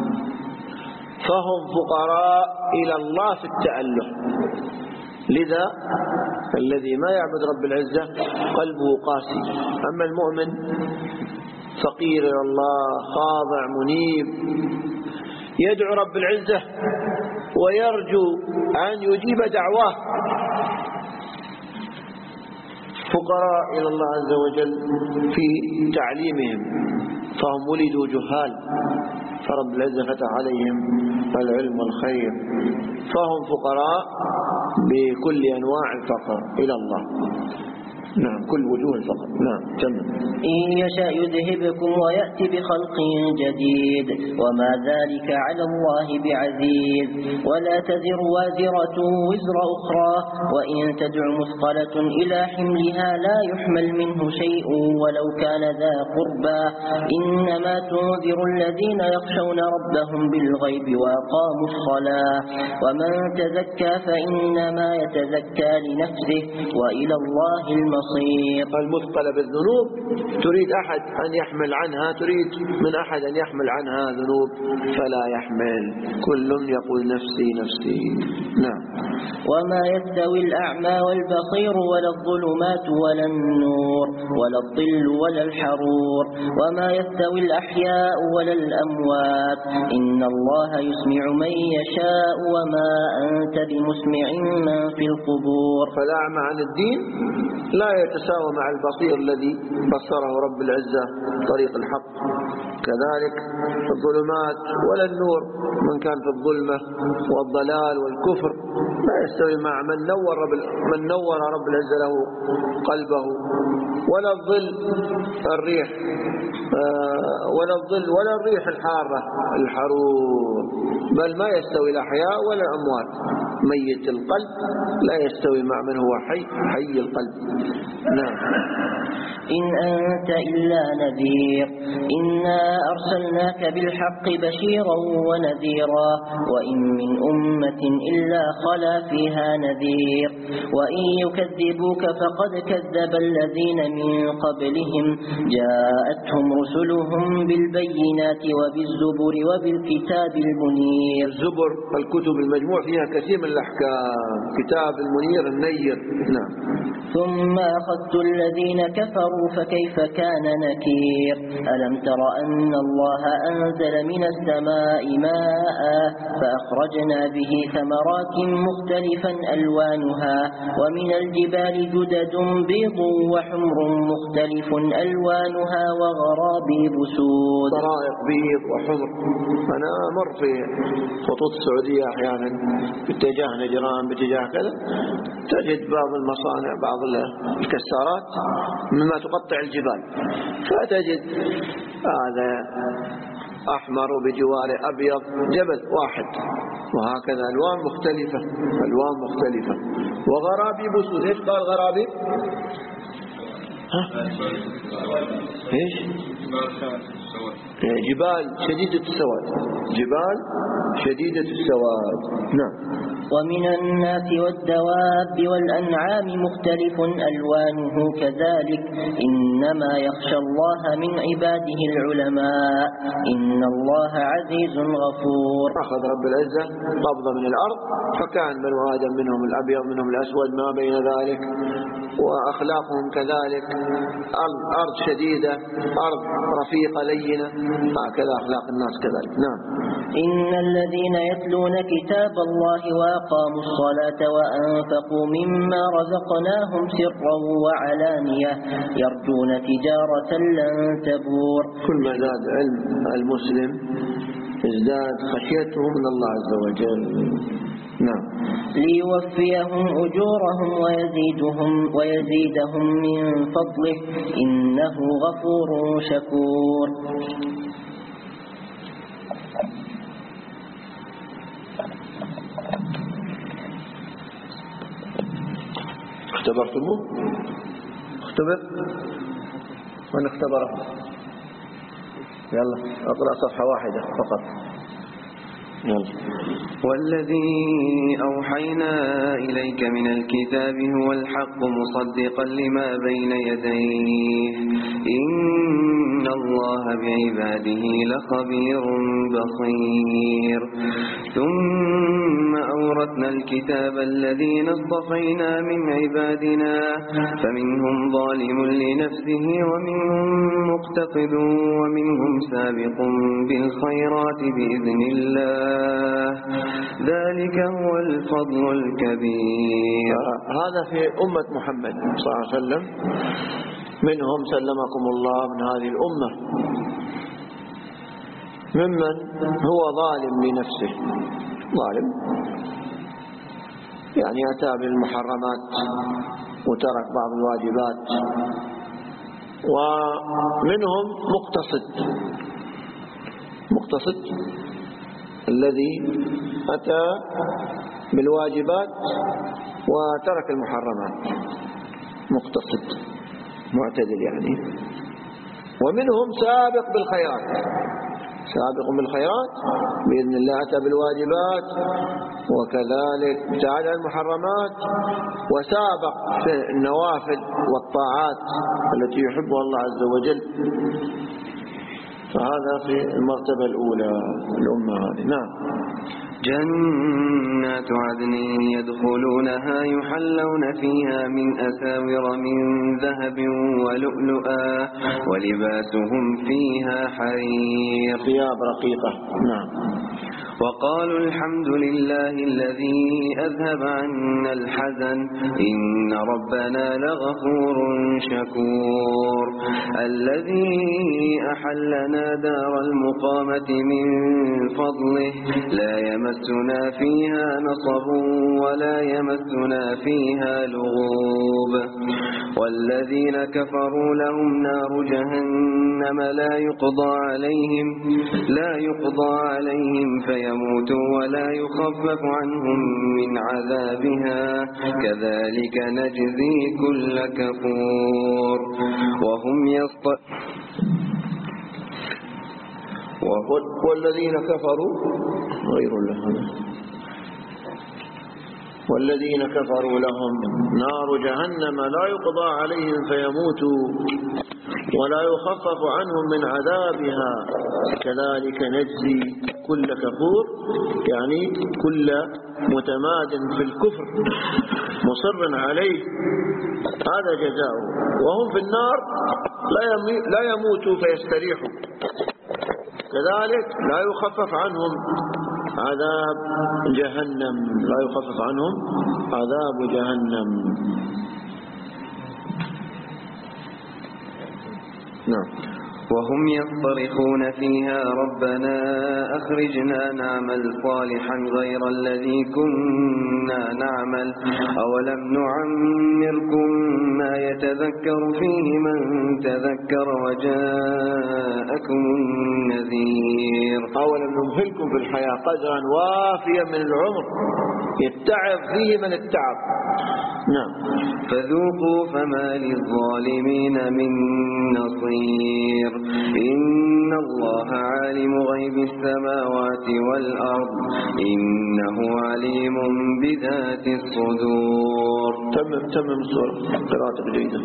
فهم فقراء إلى الله في التأله. لذا الذي ما يعبد رب العزة قلبه قاسي، أما المؤمن فقير إلى الله خاضع منيب يدعو رب العزة ويرجو أن يجيب دعواه. فقراء إلى الله عز وجل في تعليمهم، فهم ولدوا جهال فرب العزة فتح عليهم العلم والخير، فهم فقراء بكل أنواع الفقر إلى الله. نعم، كل وجوه الفقر. نعم، كمل. إن يشاء يذهبكم ويأتي بخلق جديد وما ذلك على الله بعزيز. ولا تزر وازرة وزر أخرى وإن تدع مثقلة إلى حملها لا يحمل منه شيء ولو كان ذا قربى. إنما تنذر الذين يخشون ربهم بالغيب وأقاموا الصلاة ومن تزكى فإنما يتزكى لنفسه وإلى الله المصير. المثقلة بالذنوب تريد أحد أن يحمل عنها، تريد من أحد أن يحمل عنها ذنوب فلا يحمل، كل يقول نفسي نفسي. نعم. وما يستوي الأعمى والبصير ولا الظلمات ولا النور ولا الظل ولا الحرور وما يستوي الأحياء ولا الأموات إن الله يسمع من يشاء وما أنت بمسمع من في القبور. فالأعمى عن الدين لا يتساوى مع البصير الذي بصره رب العزة طريق الحق، كذلك الظلمات ولا النور، من كان في الظلمة والضلال والكفر لا يستوي مع من نور رب, من نور رب العزة له قلبه، ولا الظل الريح ولا الظل ولا الريح الحارة الحرور، بل ما يستوي الأحياء ولا الأموات. ميت القلب لا يستوي مع من هو حي حي القلب. نعم. إن أنت إلا نذير إنا أرسلناك بالحق بشيرا ونذيرا وإن من أمة إلا خلا فيها نذير وإن يكذبوك فقد كذب الذين من قبلهم جاءتهم رسلهم بالبينات وبالزبر وبالكتاب المنير. الزبر الكتب المجموع فيها كثير من الأحكام، كتاب المنير النير. نعم. ثم أخذت الذين كفروا فكيف كان نكير. ألم تر أن الله أنزل من السماء ماء فأخرجنا به ثمرات مختلفا ألوانها ومن الجبال جدد بيض وحمر مختلف ألوانها وغرابيب سود. طرائق بيض وحمر. أنا أمر في خطوط السعودية أحيانا باتجاه نجران باتجاه كذا، تجد بعض المصانع بعض الكسارات مما تقطع الجبال، فتجد هذا أحمر وبجواره أبيض جبل واحد، وهكذا ألوان مختلفة ألوان مختلفة وغرابيب سود. إيش قال غرابيب؟ ها؟ إيش؟ جبال شديدة السواد، جبال شديدة السواد. نعم. ومن الناس والدواب والأنعام مختلف ألوانه كذلك إنما يخشى الله من عباده العلماء إن الله عزيز غفور. أخذ رب العزة قبضة من الأرض فكان بنو آدم منهم الأبيض منهم الأسود ما بين ذلك، وأخلاقهم كذلك، أرض شديدة أرض رفيقة لينة، هكذا أخلاق الناس كذلك. نعم. إن الذين يتلون كتاب الله وأقاموا الصلاة وأنفقوا مما رزقناهم سرا وعلانية يرجون تجارة لن تبور. كل ما زاد علم المسلم ازداد خشيته من الله عز وجل. نعم. ليوفيهم أجورهم ويزيدهم ويزيدهم من فضله إنه غفور شكور. اختبرتموه؟ اختبر؟ من اختبره؟ يلا اقرأ صفحة واحدة فقط. يلا. والذي أوحينا إليك من الكتاب هو الحق مصدقا لما بين يديه إن الله بعباده لخبير بصير. ثم أورثنا الكتاب الذين اصطفينا من عبادنا فمنهم ظالم لنفسه ومنهم مقتصد ومنهم سابق بالخيرات بإذن الله ذلك هو الفضل الكبير. هذا في أمة محمد صلى الله عليه وسلم، منهم سلمكم الله من هذه الأمة ممن هو ظالم لنفسه، ظالم يعني أتى بالمحرمات وترك بعض الواجبات، ومنهم مقتصد، مقتصد الذي أتى بالواجبات وترك المحرمات، مقتصد معتدل يعني. ومنهم سابق بالخيرات، سابق بالخيرات بإذن الله، أتى بالواجبات وكذلك ابتعد عن المحرمات وسابق في النوافل والطاعات التي يحبها الله عز وجل. فهذا في المرتبة الأولى الأمة هذه. نعم. جنات عدن يدخلونها يحلون فيها من أساور من ذهب ولؤلؤا ولباسهم فيها حرير. ثياب رقيقة. نعم. وقالوا الحمد لله الذي أذهب عنا الحزن إن ربنا لغفور شكور. الذي أحلنا دار المقامة من فضله لا يمسنا فيها نصب ولا يمسنا فيها لغوب. والذين كفروا لهم نار جهنم لا يقضى عليهم لا يقضى عليهم فيموتوا ولا يخفف عنهم من عذابها كذلك نجزي كل كفور. وهم يسط والذين كفروا غير الله والذين كفروا لهم نار جهنم لا يقضى عليهم فيموتوا ولا يخفف عنهم من عذابها كذلك نجزي كل كفور، يعني كل متماد في الكفر مصر عليه هذا جزاؤه. وهم في النار لا يموتوا فيستريحوا، كذلك لا يخفف عنهم عذاب جهنم، لا يخفف عنهم عذاب جهنم. نعم. وهم يصطرخون فيها ربنا أخرجنا نعمل صالحا غير الذي كنا نعمل أولم نعمركم ما يتذكر فيه من تذكر وجاءكم النذير. أولم نمهلكم في الحياة قدرا وافيا من العمر يتعب فيه من التعب. نعم. فذوقوا فما للظالمين من نصير. إن الله عالم غيب السماوات والأرض إنه عليم بذات الصدور. تمم تمم سورة قراءة جيدة.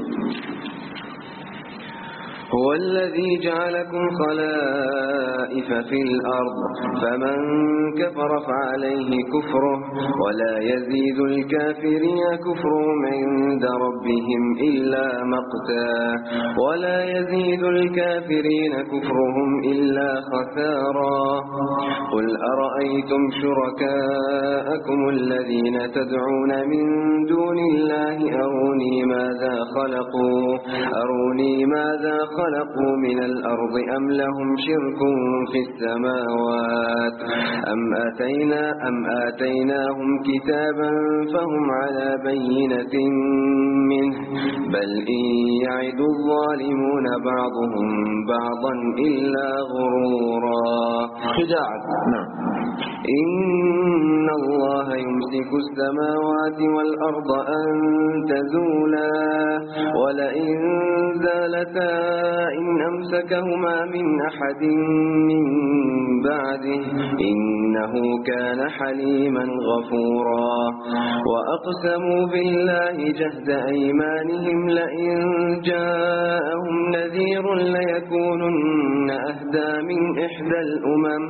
هو الذي جعلكم خلائف في الأرض فمن كفر فعليه كفره ولا يزيد الكافرين كفرهم عند ربهم إلا مقتا ولا يزيد الكافرين كفرهم إلا خسارا. قل أرأيتم شركاءكم الذين تدعون من دون الله أروني ماذا خلقوا أروني ماذا خلقوا من الأرض أم لهم شرك في السماوات أم آتينا أم آتيناهم كتابا فهم على بينة منه بل إن يعد الظالمون بعضهم بعضا إلا غرورا. خداعا. نعم. إن الله يمسك السماوات والأرض أن تزولا ولئن زالتا إن أمسكهما من أحد من بعده إنه كان حليما غفورا. وأقسموا بالله جهد أيمانهم لئن جاءهم نذير ليكونن أهدى من إحدى الأمم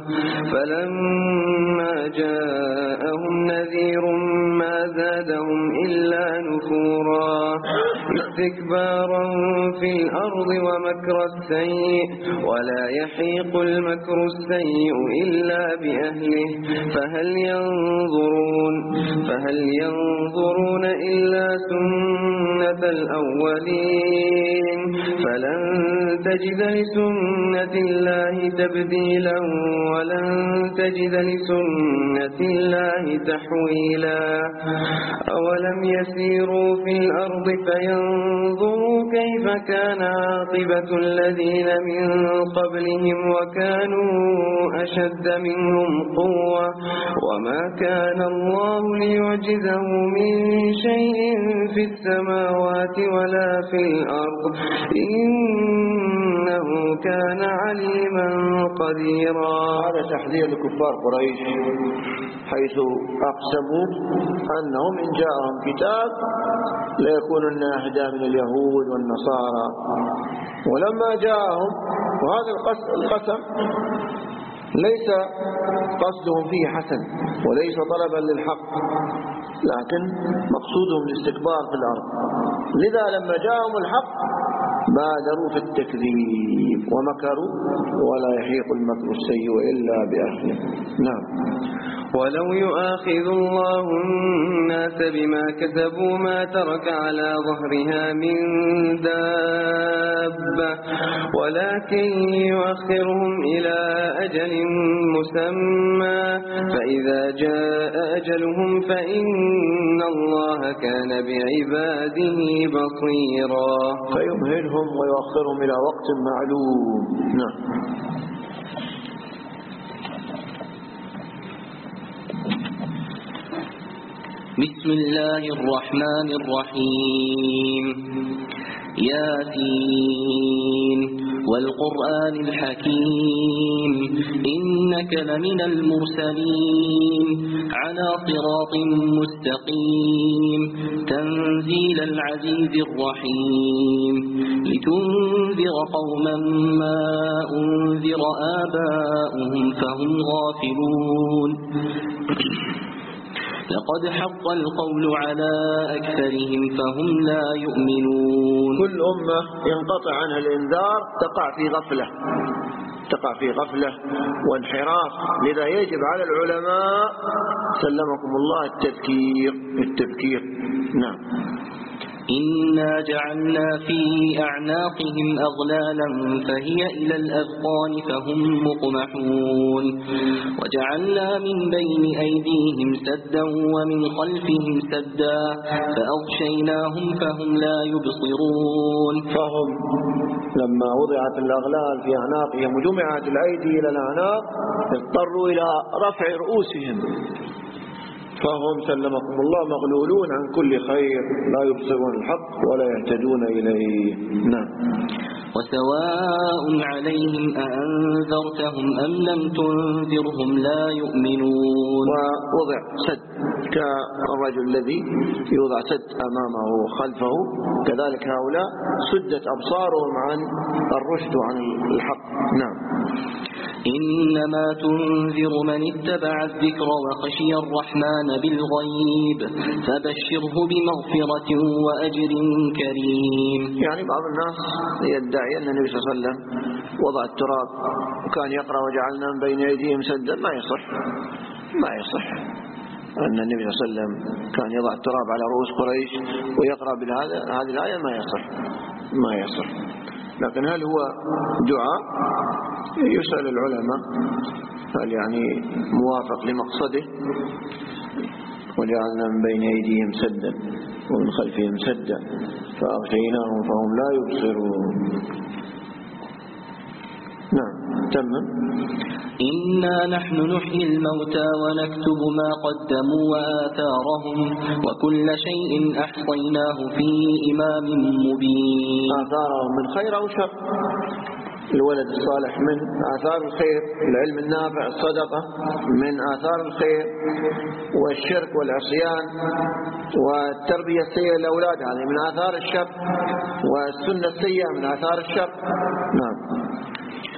فلما جاءهم نذير ما زادهم إلا نفورا. استكبارا في الأرض ومكر السيء ولا يحيق المكر السيء إلا بأهله فهل ينظرون فهل ينظرون إلا سنة الأولين فلن تجد لسنة الله تبديلا ولن تجد لسنة الله تحويلا أولم يسيروا في الأرض فينظروا كيف كان عاقبة الذين من قبلهم وكانوا أشد منهم قوة وما كان الله ليعجزه من شيء في السماوات ولا في الأرض إنه كان عليما قديرا. هذا تحذير لكفار قريش حيث أقسموا أنهم إن جاءهم كتاب ليكونن أهدى من اليهود والنصارى، ولما جاءهم وهذا القسم ليس قصدهم فيه حسن وليس طلبا للحق، لكن مقصودهم الاستكبار في الأرض، لذا لما جاءهم الحق بادروا في التكذيب ومكروا ولا يحيق المكر السيء إلا بأهله. نعم. ولو يؤاخذ الله الناس بما كسبوا ما ترك على ظهرها من دابة ولكن يؤخرهم إلى أجل مسمى فإذا جاء أجلهم فإن الله كان بعباده بصيرا. فيمهلهم ويؤخرهم إلى وقت معلوم. نعم. بسم الله الرحمن الرحيم ياسين والقرآن الحكيم إنك لمن المرسلين على صراط مستقيم تنزيل العزيز الرحيم لتنذر قوما ما أنذر آباؤهم فهم غافلون لقد حق القول على أكثرهم فهم لا يؤمنون. كل أمة ينقطع عنها الإنذار تقع في غفلة تقع في غفلة وانحراف، لذا يجب على العلماء سلمكم الله التذكير التذكير. نعم. إنا جعلنا في أعناقهم أغلالا فهي إلى الأذقان فهم مقمحون وجعلنا من بين أيديهم سدا ومن خلفهم سدا فأغشيناهم فهم لا يبصرون. فهم لما وضعت الأغلال في أعناقهم وجمعت الأيدي إلى الأعناق اضطروا إلى رفع رؤوسهم، فهم سلمكم الله مغلولون عن كل خير لا يبصرون الحق ولا يهتدون إليه. نعم. وسواء عليهم أأنذرتهم أم لم تنذرهم لا يؤمنون. ووضع سد كالرجل الذي يوضع سد أمامه وخلفه، كذلك هؤلاء سدت أبصارهم عن الرشد وعن الحق. نعم. إنما تنذر من اتبع الذكر وخشي الرحمن بالغيب فبشره بمغفرة وأجر كريم. يعني بعض الناس يدعي أن النبي صلى الله عليه وسلم وضع التراب وكان يقرأ وجعلنا من بين أيديهم سدا، ما يصح ما يصح أن النبي صلى الله عليه وسلم كان يضع التراب على رؤوس قريش ويقرأ بهذا هذه الآية، ما يصح ما يصح. لكن هل هو دعاء؟ يسأل العلماء هل يعني موافق لمقصده؟ وجعلنا من بين أيديهم سدا ومن خلفهم سدا فأغشيناهم فهم لا يبصرون. نعم. تمام. إنا نحن نحيي الموتى ونكتب ما قدموا وآثارهم وكل شيء أحصيناه في إمام مبين. آثارهم من خير أو شر، الولد الصالح من آثار الخير، العلم النافع، الصدقة من آثار الخير، والشرك والعصيان والتربية السيئة للأولاد هذه من آثار الشر، والسنة السيئة من آثار الشر. نعم.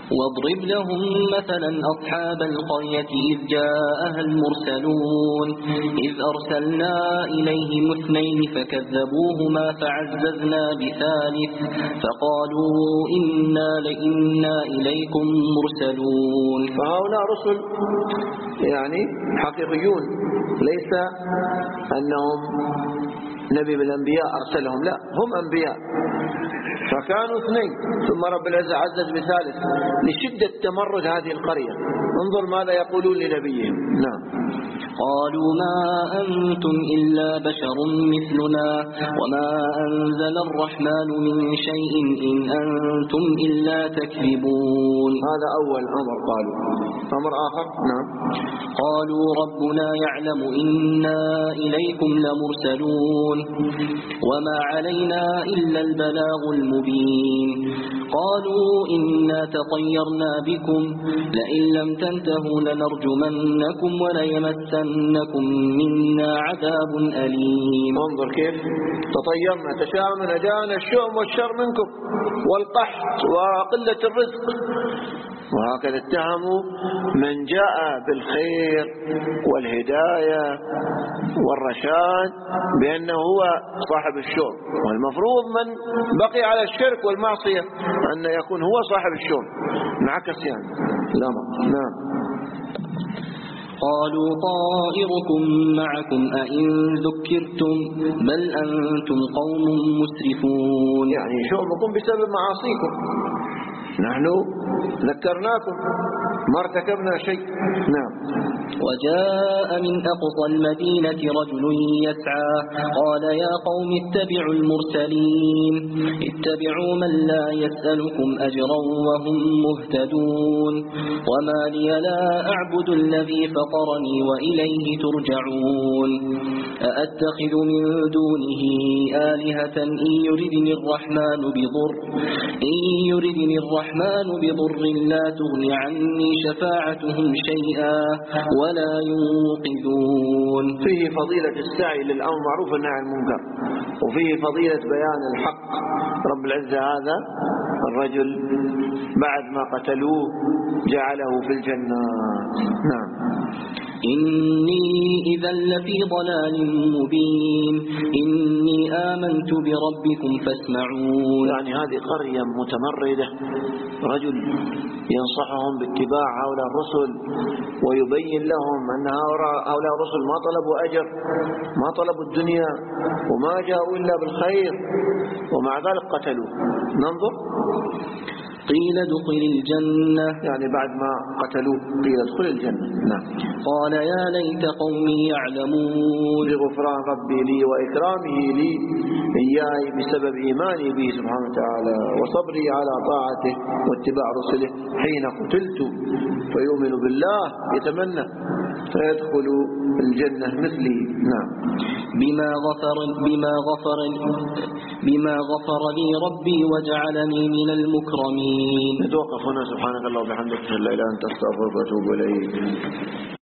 واضرب لهم مثلا أصحاب القرية إذ جاءها المرسلون إذ أرسلنا إليهم اثنين فكذبوهما فعززنا بثالث فقالوا إنا لإنا إليكم مرسلون. فهؤلاء رسل يعني حقيقيون، ليس أنهم نبي بالأنبياء أرسلهم، لا، هم أنبياء فكانوا اثنين، ثم رب العزة عزز بثالث لشدة تمرد هذه القرية. انظر ماذا يقولون لنبيهم. نعم. قالوا ما أنتم إلا بشر مثلنا وما أنزل الرحمن من شيء إن أنتم إلا تكذبون. هذا أول أمر قالوا. أمر آخر. نعم. قالوا ربنا يعلم إنا إليكم لمرسلون وما علينا إلا البلاغ المبين. قالوا إنا تطيرنا بكم لئن لم تنتهوا لنرجمنكم وليمسنكم منا عذاب أليم. انظر كيف تطيرنا، تشاءمنا، جاءنا الشؤم والشر منكم والقحط وقلة الرزق، وهكذا اتهموا من جاء بالخير والهداية والرشاد بأنه هو صاحب الشؤم، والمفروض من بقي على الشرك والمعصية أن يكون هو صاحب الشؤم. انعكس يعني الأمر. نعم. قالوا طائركم معكم أئن ذكرتم بل أنتم قوم مسرفون. يعني شؤمكم بسبب معاصيكم، نحن ذكرناكم ما ارتكبنا شيء. نعم. وجاء من أقصى المدينة رجل يسعى قال يا قوم اتبعوا المرسلين اتبعوا من لا يسألكم أجرا وهم مهتدون وما لي لا أعبد الذي فطرني وإليه ترجعون أأتخذ من دونه آلهة إن يردني الرحمن بضر إن يردني الرحمن بضر لا تغني عني شفاعتهم شيئا ولا ينقذون. فيه فضيلة السعي للأمر معروف والنهي عن المنكر، وفيه فضيلة بيان الحق. رب العزة هذا الرجل بعد ما قتلوه جعله في الجنة. نعم. إني إذا لفي ضلال مبين إني آمنت بربكم فاسمعون. يعني هذه قرية متمردة، رجل ينصحهم باتباع هؤلاء الرسل ويبين لهم أن هؤلاء الرسل ما طلبوا أجر، ما طلبوا الدنيا، وما جاءوا إلا بالخير، ومع ذلك قتلوا. ننظر. قيل ادخل الجنة، يعني بعد ما قتلوه قيل ادخل الجنة. نعم. قال يا ليت قومي يعلمون. بغفران ربي لي وإكرامه لي إياي بسبب إيماني به سبحانه وتعالى وصبري على طاعته واتباع رسله حين قتلت فيؤمن بالله يتمنى فيدخل الجنة مثلي. نعم. بما غفر بما غفر بما غفر لي ربي وجعلني من المكرمين. نتوقف هنا. سبحانك اللهم وبحمدك لا إله إلا أنت أستغفرك وأتوب إليك.